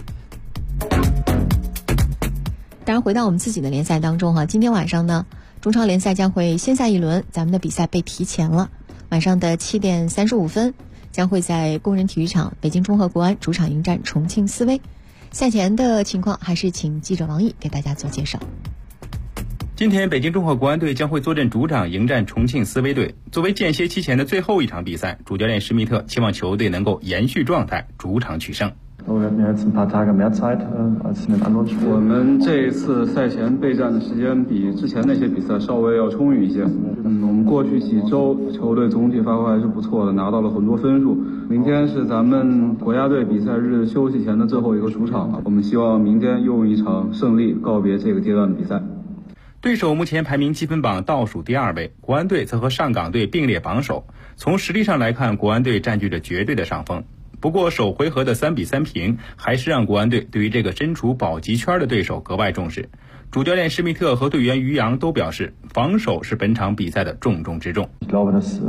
Speaker 5: 当然回到我们自己的联赛当中哈，今天晚上呢中超联赛将会先赛一轮，咱们的比赛被提前了，晚上的7点35分将会在工人体育场北京中赫国安主场迎战重庆斯威。赛前的情况还是请记者王毅给大家做介绍。
Speaker 15: 今天北京中赫国安队将会坐镇主场迎战重庆斯威队。作为间歇期前的最后一场比赛，主教练施密特期望球队能够延续状态，主场取胜。
Speaker 16: 我们这一次赛前备战的时间比之前那些比赛稍微要充裕一些。我们过去几周球队总体发挥还是不错的，拿到了很多分数。明天是咱们国家队比赛日休息前的最后一个主场，我们希望明天用一场胜利告别这个阶段的比赛。
Speaker 15: 对手目前排名积分榜倒数第2位，国安队则和上港队并列榜首。从实力上来看，国安队占据着绝对的上风。不过首回合的3比3平还是让国安队对于这个身处保级圈的对手格外重视。主教练施密特和队员于洋都表示，防守是本场比赛的重中之重。
Speaker 16: 当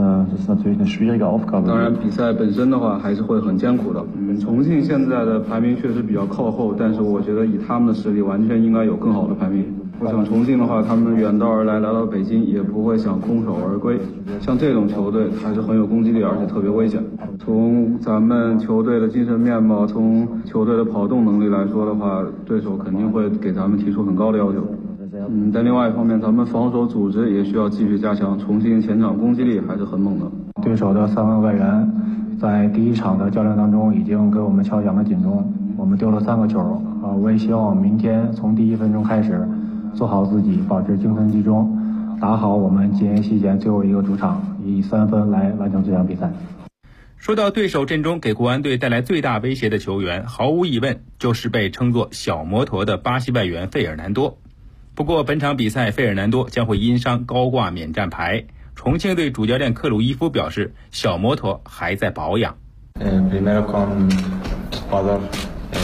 Speaker 16: 然比赛本身的话还是会很艰苦的。重庆现在的排名确实比较靠后，但是我觉得以他们的实力完全应该有更好的排名。我想重庆的话，他们远道而来到北京也不会想空手而归，像这种球队还是很有攻击力，而且特别危险。从咱们球队的精神面貌，从球队的跑动能力来说的话，对手肯定会给咱们提出很高的要求。但另外一方面，咱们防守组织也需要继续加强。重庆前场攻击力还是很猛的。
Speaker 17: 对手的3位外援在第1场的较量当中已经给我们敲响了警钟，我们丢了3个球。我也希望明天从第1分钟开始做好自己，保持精神集中，打好我们禁烟期间最后一个主场，以3分来完成这场比赛。
Speaker 15: 说到对手阵中给国安队带来最大威胁的球员，毫无疑问就是被称作小摩托的巴西外援费尔南多。不过本场比赛费尔南多将会因伤高挂免战牌。重庆队主教练克鲁伊夫表示，小摩托还在保养。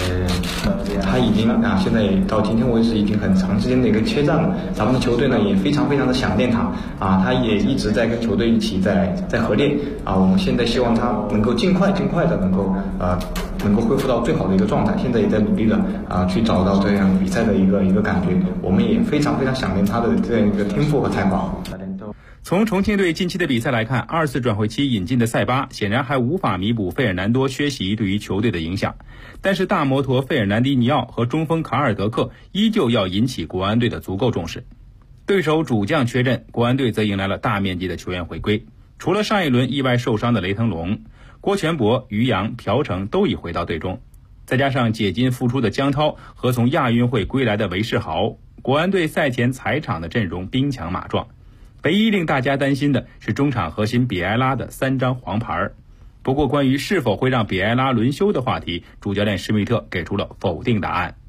Speaker 18: 他已经现在到今天为止已经很长时间的一个缺战了。咱们的球队呢也非常非常的想念他他也一直在跟球队一起在合练我们现在希望他能够尽快的能够恢复到最好的一个状态。现在也在努力的去找到这样比赛的一个感觉。我们也非常非常想念他的这样一个天赋和才华。
Speaker 15: 从重庆队近期的比赛来看，2次转会期引进的塞巴显然还无法弥补费尔南多缺席对于球队的影响，但是大摩托费尔南迪尼奥和中锋卡尔德克依旧要引起国安队的足够重视。对手主将缺阵，国安队则迎来了大面积的球员回归，除了上一轮意外受伤的雷腾龙，郭全博、于洋、朴成都已回到队中，再加上解禁复出的江涛和从亚运会归来的韦世豪，国安队赛前踩场的阵容兵强马壮。唯一令大家担心的是中场核心比埃拉的3张黄牌。不过关于是否会让比埃拉轮休的话题，主教练施密特给出了否定答案。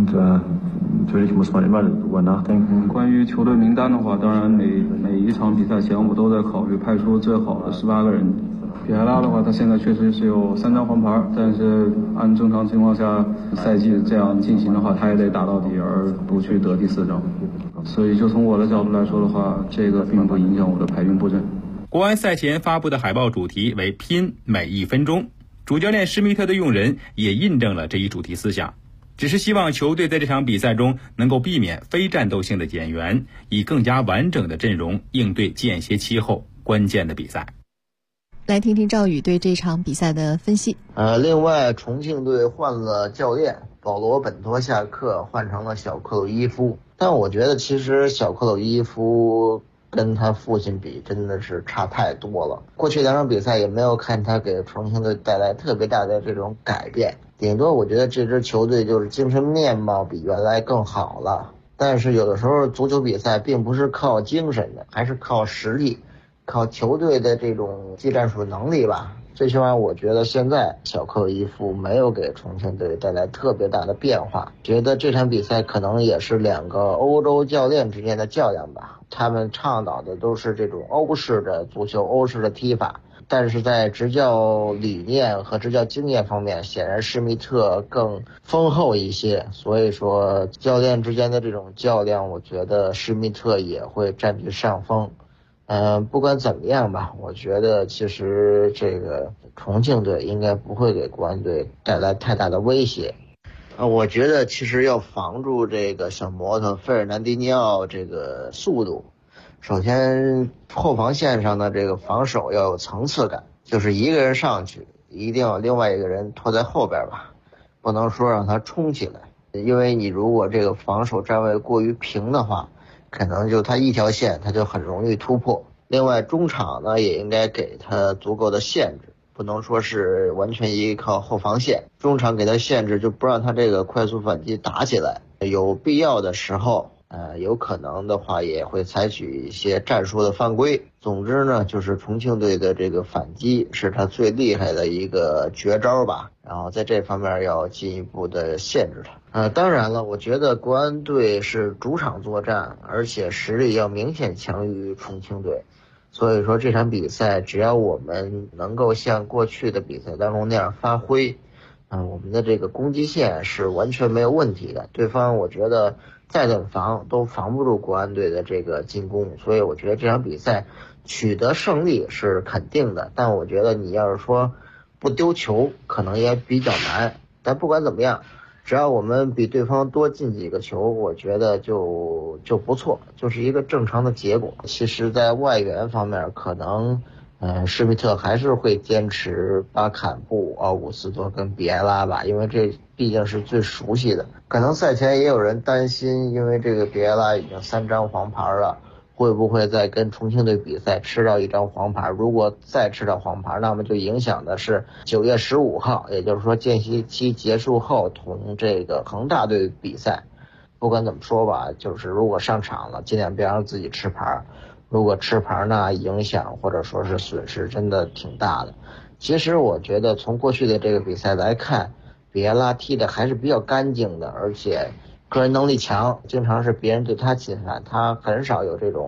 Speaker 16: 关于球队名单的话，当然每一场比赛前我都在考虑派出最好的18个人。比埃拉的话，他现在确实是有3张黄牌，但是按正常情况下赛季这样进行的话，他也得打到底，而不去得第4张。所以就从我的角度来说的话，这个并不影响我的排兵布阵。
Speaker 15: 国安赛前发布的海报主题为拼每1分钟，主教练施密特的用人也印证了这一主题思想，只是希望球队在这场比赛中能够避免非战斗性的减员，以更加完整的阵容应对间歇期后关键的比赛。
Speaker 5: 来听听赵宇对这场比赛的分析。
Speaker 19: 另外重庆队换了教练，保罗本托下课，换成了小克鲁伊夫。但我觉得其实小克鲁伊夫跟他父亲比真的是差太多了。过去2场比赛也没有看他给重庆队带来特别大的这种改变，顶多我觉得这支球队就是精神面貌比原来更好了。但是有的时候足球比赛并不是靠精神的，还是靠实力，靠球队的这种技战术能力吧。最起码我觉得现在小克鲁伊夫没有给重庆队带来特别大的变化。觉得这场比赛可能也是2个欧洲教练之间的较量吧，他们倡导的都是这种欧式的足球，欧式的踢法，但是在执教理念和执教经验方面，显然施密特更丰厚一些。所以说教练之间的这种较量，我觉得施密特也会占据上风。不管怎么样吧，我觉得其实这个重庆队应该不会给国安队带来太大的威胁。我觉得其实要防住这个小摩托费尔南迪尼奥这个速度，首先后防线上的这个防守要有层次感，就是一个人上去一定要另外一个人拖在后边吧，不能说让他冲起来，因为你如果这个防守站位过于平的话，可能就他一条线他就很容易突破。另外中场呢也应该给他足够的限制，不能说是完全依靠后防线，中场给他限制，就不让他这个快速反击打起来。有必要的时候有可能的话也会采取一些战术的犯规。总之呢，就是重庆队的这个反击是他最厉害的一个绝招吧，然后在这方面要进一步的限制他。当然了，我觉得国安队是主场作战，而且实力要明显强于重庆队，所以说这场比赛只要我们能够像过去的比赛当中那样发挥，我们的这个攻击线是完全没有问题的。对方我觉得再怎么防都防不住国安队的这个进攻，所以我觉得这场比赛取得胜利是肯定的。但我觉得你要是说不丢球可能也比较难，但不管怎么样，只要我们比对方多进几个球，我觉得就不错，就是一个正常的结果。其实在外援方面可能施密特还是会坚持巴坎布、奥古斯托跟比埃拉吧，因为这毕竟是最熟悉的。可能赛前也有人担心，因为这个比埃拉已经3张黄牌了，会不会再跟重庆队比赛吃到1张黄牌？如果再吃到黄牌，那么就影响的是9月15号，也就是说间歇期结束后同这个恒大队比赛。不管怎么说吧，就是如果上场了，尽量别让自己吃牌。如果吃牌呢，影响或者说是损失真的挺大的。其实我觉得从过去的这个比赛来看，比埃拉踢的还是比较干净的，而且个人能力强，经常是别人对他侵犯，他很少有这种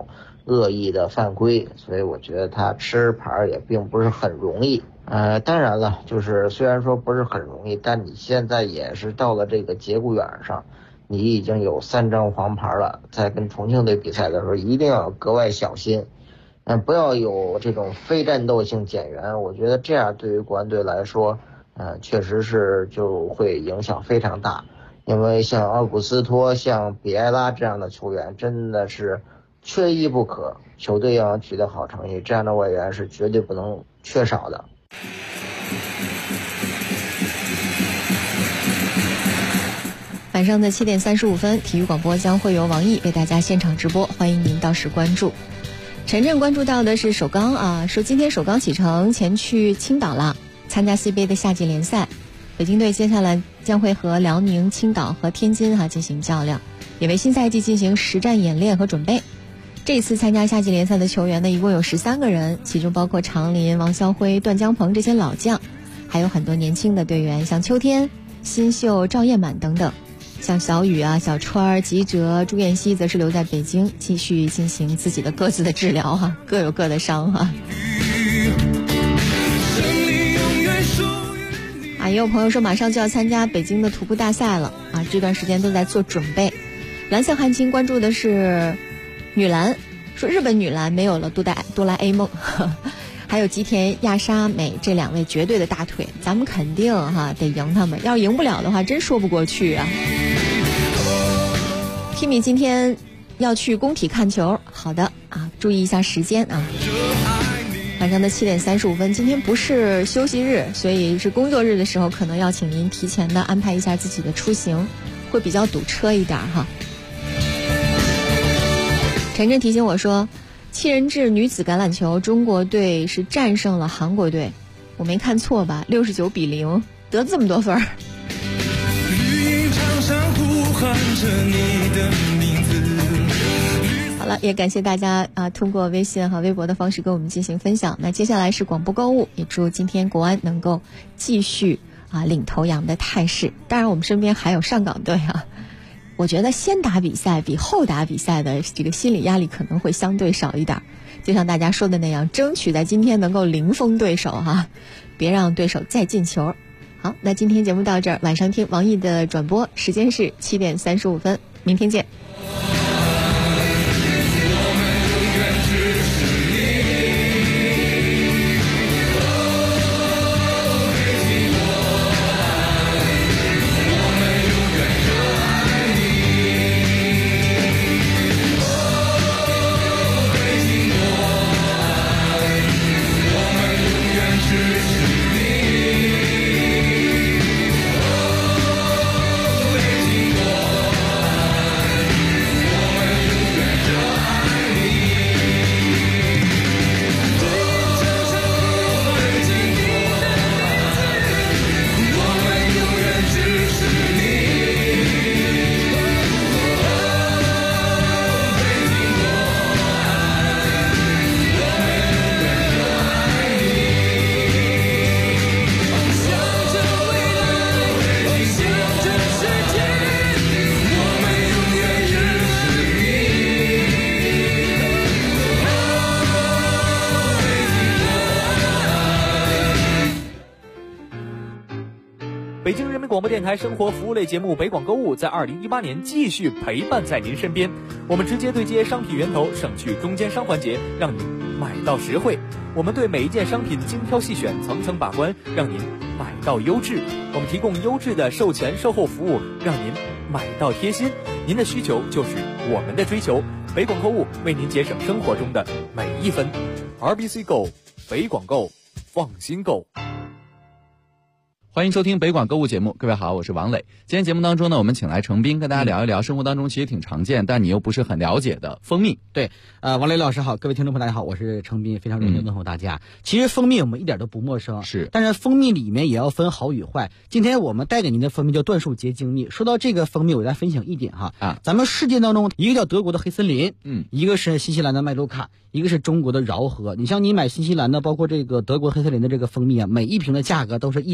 Speaker 19: 恶意的犯规，所以我觉得他吃牌也并不是很容易。当然了，就是虽然说不是很容易，但你现在也是到了这个节骨眼上，你已经有3张黄牌了，在跟重庆队比赛的时候一定要格外小心，不要有这种非战斗性减员，我觉得这样对于国安队来说，确实是就会影响非常大，因为像奥古斯托、像比埃拉这样的球员真的是缺一不可，球队要取得好成绩，这样的外援是绝对不能缺少的。
Speaker 5: 晚上的7点35分，体育广播将会由王毅为大家现场直播，欢迎您到时关注。陈震关注到的是首钢啊，说今天首钢启程前去青岛了，参加 CBA 的夏季联赛。北京队接下来将会和辽宁、青岛和天津进行较量，也为新赛季进行实战演练和准备。这次参加夏季联赛的球员呢，一共有13个人，其中包括常林、王霄辉、段江鹏这些老将，还有很多年轻的队员，像邱天、新秀、赵彦满等等。像小雨啊、小川、吉哲、朱彦西则是留在北京继续进行自己的各自的治疗各有各的伤也有朋友说马上就要参加北京的徒步大赛了这段时间都在做准备。蓝色汗青关注的是女篮，说日本女篮没有了哆啦 A 梦还有吉田亚沙美这2位绝对的大腿，咱们肯定得赢他们，要赢不了的话真说不过去啊。Kimi 今天要去工体看球，好的注意一下时间晚上的7点35分，今天不是休息日，所以是工作日的时候，可能要请您提前的安排一下自己的出行，会比较堵车一点陈震提醒我说，7人制女子橄榄球中国队是战胜了韩国队，我没看错吧？69-0，得这么多分。好了，也感谢大家通过微信和微博的方式跟我们进行分享。那接下来是广播购物，也祝今天国安能够继续领头羊的态势。当然我们身边还有上港队我觉得先打比赛比后打比赛的这个心理压力可能会相对少一点，就像大家说的那样，争取在今天能够零封对手别让对手再进球。好，那今天节目到这儿，晚上听王毅的转播，时间是7点35分，明天见。
Speaker 20: 北京人民广播电台生活服务类节目北广购物在2018年继续陪伴在您身边，我们直接对接商品源头，省去中间商环节，让您买到实惠。我们对每一件商品精挑细选，层层把关，让您买到优质。我们提供优质的售前售后服务，让您买到贴心。您的需求就是我们的追求，北广购物为您节省生活中的每一分。RBC Go， 北广购，放心购。
Speaker 21: 欢迎收听北广购物节目，各位好，我是王磊。今天节目当中呢，我们请来程斌跟大家聊一聊生活当中其实挺常见，但你又不是很了解的蜂蜜。
Speaker 22: 对，王磊老师好，各位听众朋友大家好，我是程斌，非常荣幸问候大家。其实蜂蜜我们一点都不陌生，
Speaker 21: 是，
Speaker 22: 但是蜂蜜里面也要分好与坏。今天我们带给您的蜂蜜叫椴树结晶蜜。说到这个蜂蜜，我再分享一点咱们世界当中一个叫德国的黑森林，一个是新西兰的麦卢卡，一个是中国的饶河。你像你买新西兰的，包括这个德国黑森林的这个蜂蜜每一瓶的价格都是100元或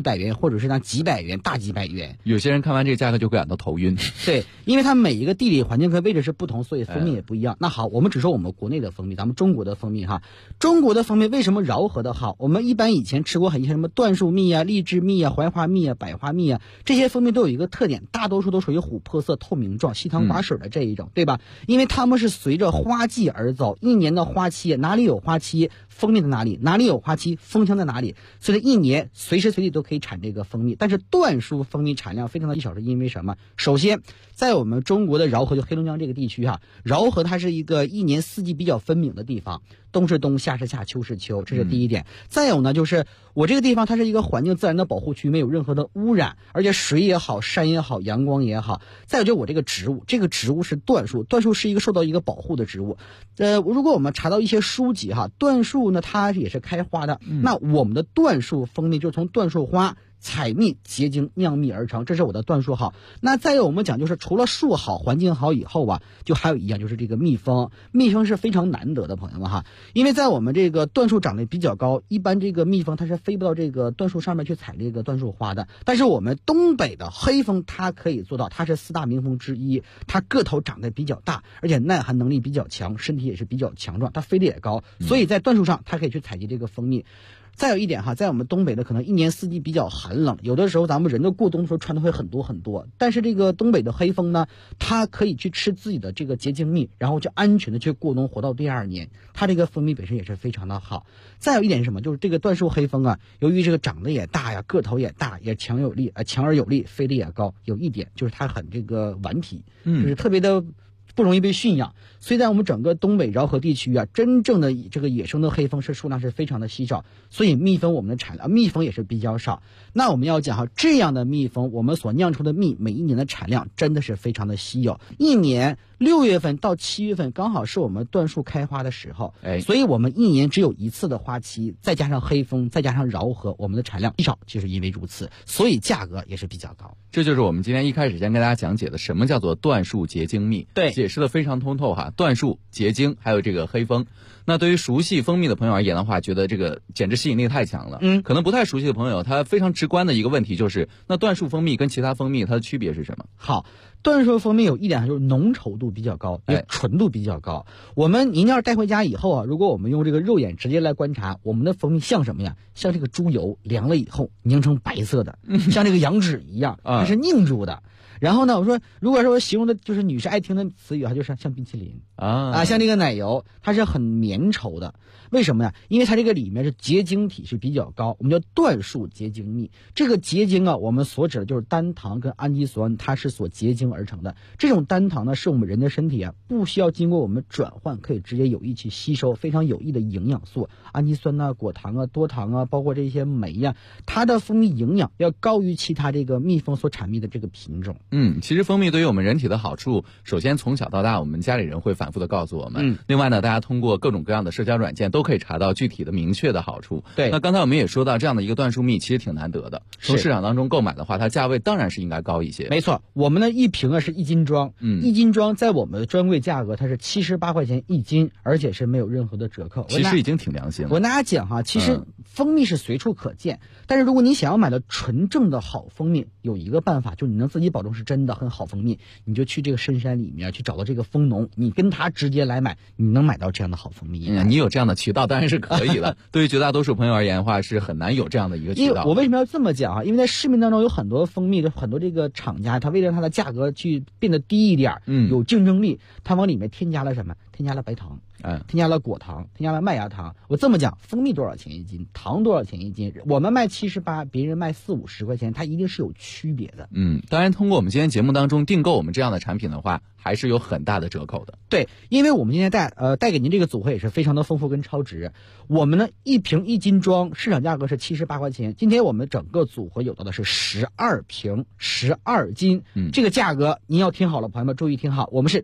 Speaker 22: 或者是像几百元、大几百元。
Speaker 21: 有些人看完这个价格就会感到头晕。
Speaker 22: 对，因为它每一个地理环境和位置是不同，所以蜂蜜也不一样。那好，我们只说我们国内的蜂蜜，咱们中国的蜂蜜哈。中国的蜂蜜为什么饶河的好？我们一般以前吃过很些什么椴树蜜啊、荔枝蜜啊、槐花蜜啊、百花蜜啊，这些蜂蜜都有一个特点，大多数都属于琥珀色透明状、稀汤寡水的这一种，对吧？因为它们是随着花季而走，一年的花期，哪里有花期，蜂蜜在哪里，哪里有花期，蜂箱在哪里，所以一年随时随地都可以产这个蜂蜜。但是椴树蜂蜜产量非常的少，是因为什么？首先，在我们中国的饶河，就黑龙江这个地区哈，饶河它是一个一年四季比较分明的地方，冬是冬，夏是夏，秋是秋，这是第一点。再有呢，就是我这个地方它是一个环境自然的保护区，没有任何的污染，而且水也好，山也好，阳光也好。再有就是我这个植物，这个植物是椴树，椴树是一个受到一个保护的植物。如果我们查到一些书籍哈，椴树呢它也是开花的，那我们的椴树蜂蜜就从椴树花采蜜结晶酿蜜而成，这是我的椴树好。那再有我们讲就是除了树好环境好以后啊，就还有一样就是这个蜜蜂。蜜蜂是非常难得的朋友们哈，因为在我们这个椴树长得比较高，一般这个蜜蜂它是飞不到这个椴树上面去采这个椴树花的。但是我们东北的黑蜂它可以做到，它是四大名蜂之一，它个头长得比较大，而且耐寒能力比较强，身体也是比较强壮，它飞得也高，所以在椴树上它可以去采集这个蜂蜜。再有一点哈，在我们东北的可能一年四季比较寒冷，有的时候咱们人的过冬的时候穿的会很多很多，但是这个东北的黑蜂呢，它可以去吃自己的这个结晶蜜，然后就安全的去过冬，活到第二年。它这个蜂蜜本身也是非常的好。再有一点是什么？就是这个椴树黑蜂啊，由于这个长得也大呀，个头也大，也强而有力，飞得也高。有一点就是它很这个顽皮，就是特别的不容易被驯养，所以在我们整个东北饶河地区啊，真正的这个野生的黑蜂是数量是非常的稀少，所以蜜蜂我们的产量，蜜蜂也是比较少。那我们要讲哈，这样的蜜蜂，我们所酿出的蜜，每一年的产量真的是非常的稀有。一年6月份到7月份刚好是我们椴树开花的时候，所以我们一年只有一次的花期，再加上黑蜂，再加上饶河，我们的产量稀少，就是因为如此，所以价格也是比较高。
Speaker 21: 这就是我们今天一开始先跟大家讲解的什么叫做椴树结晶蜜，
Speaker 22: 对，
Speaker 21: 解释的非常通透哈。椴树、结晶还有这个黑蜂，那对于熟悉蜂蜜的朋友而言的话，觉得这个简直吸引力太强了。可能不太熟悉的朋友，他非常直观的一个问题就是，那椴树蜂蜜跟其他蜂蜜它的区别是什么？
Speaker 22: 好，椴树蜂蜜有一点就是浓稠度比较高，也纯度比较高。您要是带回家以后啊，如果我们用这个肉眼直接来观察，我们的蜂蜜像什么呀？像这个猪油凉了以后凝成白色的，像这个羊脂一样，它是凝住的。然后呢，我说如果说我形容的就是女士爱听的词语啊，就是像冰淇淋像这个奶油，它是很绵稠的。为什么呀？因为它这个里面是结晶体是比较高，我们叫椴树结晶蜜。这个结晶啊，我们所指的就是单糖跟氨基酸，它是所结晶而成的。这种单糖呢，是我们人的身体啊不需要经过我们转换，可以直接有益去吸收，非常有益的营养素。氨基酸啊、果糖啊、多糖啊，包括这些酶呀，它的蜂蜜营养要高于其他这个蜜蜂所产蜜的这个品种。
Speaker 21: 其实蜂蜜对于我们人体的好处，首先从小到大，我们家里人会反复的告诉我们。另外呢，大家通过各种各样的社交软件都可以查到具体的明确的好处。
Speaker 22: 对，
Speaker 21: 那刚才我们也说到，这样的一个椴树蜜其实挺难得的，从市场当中购买的话，它价位当然是应该高一些。
Speaker 22: 没错，我们的一瓶啊是1斤装，1斤装在我们的专柜价格它是78块钱1斤，而且是没有任何的折扣。
Speaker 21: 其实已经挺良心了。
Speaker 22: 我跟大家讲哈，其实蜂蜜是随处可见，但是如果你想要买到纯正的好蜂蜜，有一个办法，就是你能自己保证是真的很好蜂蜜，你就去这个深山里面去找到这个蜂农，你跟他直接来买，你能买到这样的好蜂蜜。
Speaker 21: 你有这样的渠道当然是可以的。对于绝大多数朋友而言的话，是很难有这样的一个渠道。
Speaker 22: 因为我为什么要这么讲啊？因为在市面当中有很多蜂蜜，很多这个厂家，他为了让它的价格去变得低一点，有竞争力，他往里面添加了什么？添加了白糖，添加了果糖，添加了麦芽糖。我这么讲，蜂蜜多少钱1斤，糖多少钱1斤？我们卖78，别人卖40-50块钱，它一定是有区别的。
Speaker 21: 当然通过我们今天节目当中订购我们这样的产品的话，还是有很大的折扣的。
Speaker 22: 对，因为我们今天带给您这个组合也是非常的丰富跟超值。我们呢一瓶1斤装，市场价格是78块钱，今天我们整个组合有到的是12瓶12斤，这个价格您要听好了，朋友们注意听好，我们是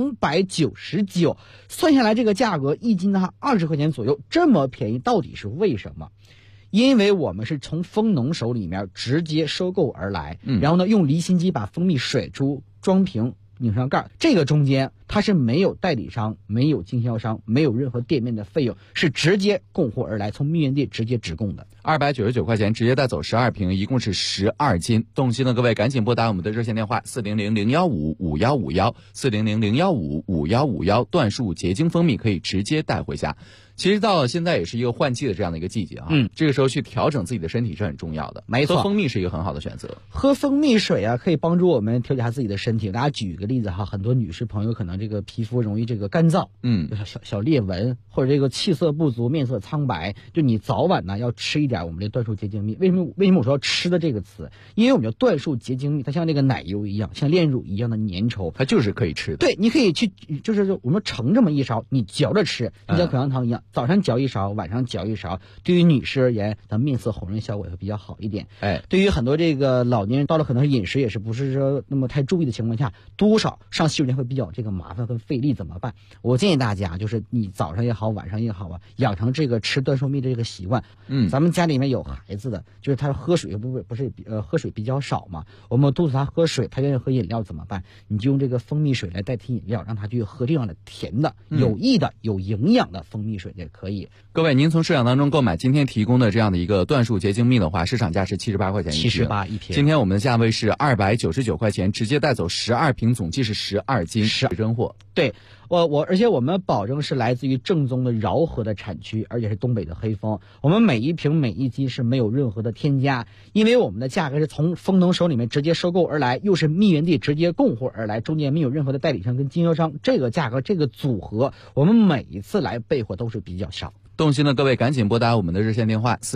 Speaker 22: 299，算下来这个价格1斤的话20块钱左右，这么便宜到底是为什么？因为我们是从蜂农手里面直接收购而来，然后呢用离心机把蜂蜜甩出装瓶拧上盖，这个中间它是没有代理商、没有经销商、没有任何店面的费用，是直接供货而来，从蜜源地直接直供的。
Speaker 21: 299块钱直接带走12瓶，一共是12斤。动心的各位赶紧拨打我们的热线电话400-015-5151，400-015-5151，段数结晶蜂蜜可以直接带回家。其实到了现在也是一个换季的这样的一个季节啊，这个时候去调整自己的身体是很重要的。
Speaker 22: 没错，
Speaker 21: 喝蜂蜜是一个很好的选择。
Speaker 22: 喝蜂蜜水啊，可以帮助我们调节下自己的身体。大家举一个例子哈，很多女士朋友可能这个皮肤容易这个干燥，小裂纹，或者这个气色不足、面色苍白，就你早晚呢要吃一点我们这段数结晶蜜。为什么我说要吃的这个词？因为我们叫段数结晶蜜，它像这个奶油一样，像炼乳一样的粘稠，
Speaker 21: 它就是可以吃的。
Speaker 22: 对，你可以去就是我们盛这么一勺，你嚼着吃，就像口香糖一样。早上嚼一勺，晚上嚼一勺，对于女士而言，咱面色红润效果也会比较好一点。对于很多这个老年人，到了可能饮食也是不是说那么太注意的情况下，多少上洗手间会比较这个麻烦和费力，怎么办？我建议大家就是你早上也好，晚上也好啊，养成这个吃段数蜜的这个习惯。咱们家里面有孩子的，就是他喝水不是喝水比较少嘛，我们督促他喝水，他愿意喝饮料怎么办？你就用这个蜂蜜水来代替饮料，让他去喝这样的甜的、有益的、有营养的蜂蜜水也可以。
Speaker 21: 各位，您从市场当中购买今天提供的这样的一个段数结晶蜜的话，市场价是78块钱一瓶
Speaker 22: ，78一瓶。
Speaker 21: 今天我们的价位是299块钱，直接带走12瓶，总计是12斤，真货。
Speaker 22: 对，而且我们保证是来自于正宗的饶河的产区，而且是东北的黑蜂。我们每一瓶每一斤是没有任何的添加，因为我们的价格是从蜂农手里面直接收购而来，又是蜜源地直接供货而来，中间没有任何的代理商跟经销商，这个价格这个组合，我们每一次来备货都是比较少。
Speaker 21: 动心的各位赶紧拨打我们的热线电话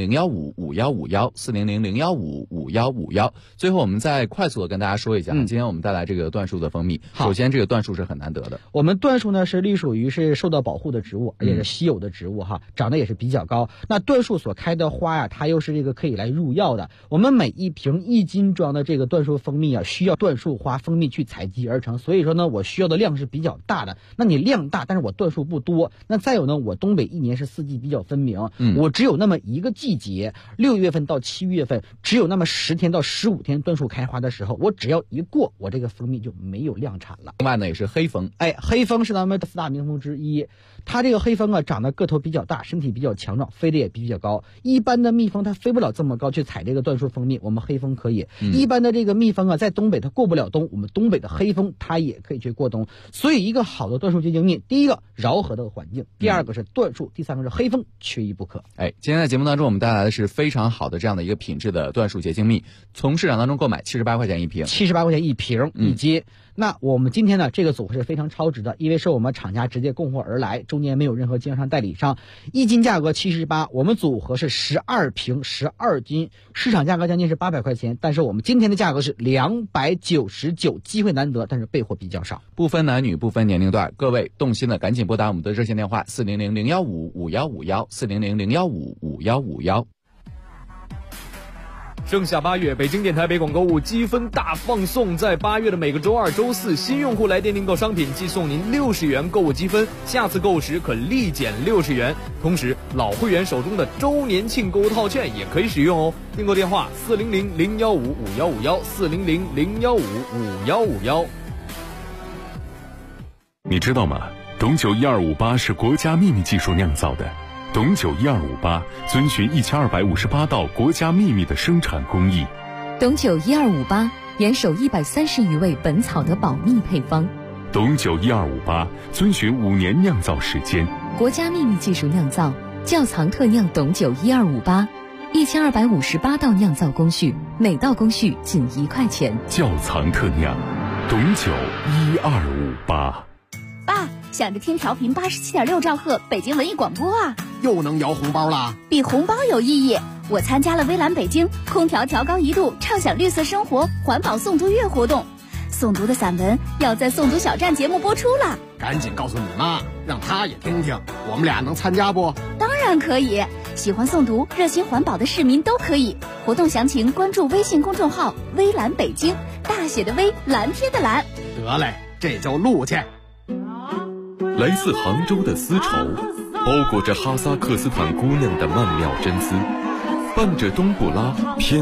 Speaker 21: 400-015-5151，400-015-5151。最后我们再快速的跟大家说一下，今天我们带来这个段数的蜂蜜。首先这个段数是很难得的，
Speaker 22: 我们段数呢是隶属于是受到保护的植物，而且是稀有的植物哈，长得也是比较高。那段数所开的花呀，它又是这个可以来入药的。我们每一瓶1斤装的这个段数蜂蜜啊，需要段数花蜂蜜去采集而成，所以说呢，我需要的量是比较大的。那你量大，但是我段数不多。那再有呢，我东北一年是4季比较分明，我只有那么一个季节，6月份到7月份，只有那么10天到15天段数开花的时候，我只要一过，我这个蜂蜜就没有量产了。
Speaker 21: 另外呢，也是黑蜂，
Speaker 22: 黑蜂是咱们4大名蜂之一。它这个黑蜂啊，长得个头比较大，身体比较强壮，飞得也比较高。一般的蜜蜂它飞不了这么高去采这个段数蜂蜜，我们黑蜂可以。一般的这个蜜蜂啊，在东北它过不了冬，我们东北的黑蜂它也可以去过冬。所以一个好的段数结晶蜜，第一个饶河的环境，第二个是段数，第三个是黑蜂，缺一不可。
Speaker 21: 今天在节目当中我们带来的是非常好的这样的一个品质的段数结晶蜜，从市场当中购买78块钱一瓶
Speaker 22: ，78块钱一瓶一斤。那我们今天呢，这个组合是非常超值的，因为是我们厂家直接供货而来，中间没有任何经销商代理商，一斤价格78，我们组合是12瓶12斤，市场价格将近是800块钱，但是我们今天的价格是299，机会难得，但是备货比较少，
Speaker 21: 不分男女，不分年龄段，各位动心的赶紧拨打我们的热线电话400-015-5151，400-015-5151。
Speaker 20: 盛夏8月，北京电台北广购物积分大放送，在8月的每个周二、周四，新用户来电订购商品即送您60元购物积分，下次购物时可立减60元。同时，老会员手中的周年庆购物套券也可以使用哦。订购电话400-015-5151，400-015-5151。
Speaker 2: 你知道吗？董酒1258是国家秘密技术酿造的。董酒1258遵循1258道国家秘密的生产工艺。
Speaker 1: 董酒1258严守130余味本草的保密配方。
Speaker 2: 董酒1258遵循5年酿造时间，
Speaker 1: 国家秘密技术酿造，窖藏特酿董酒1258，1258道酿造工序，每道工序仅1块钱。
Speaker 2: 窖藏特酿，董酒1258。
Speaker 13: 爸，想着听调频87.6兆赫北京文艺广播啊，
Speaker 6: 又能摇红包啦！
Speaker 13: 比红包有意义。我参加了微蓝北京空调调高1度，畅享绿色生活环保诵读月活动。诵读的散文要在诵读小站节目播出了，
Speaker 6: 赶紧告诉你妈，让她也听听。我们俩能参加不？
Speaker 13: 当然可以，喜欢诵读、热心环保的市民都可以。活动详情关注微信公众号“微蓝北京”，大写的微，蓝天的蓝。
Speaker 6: 得嘞，这就录去。
Speaker 4: 来自杭州的丝绸，包裹着哈萨克斯坦姑娘的曼妙真丝，伴着冬不拉偏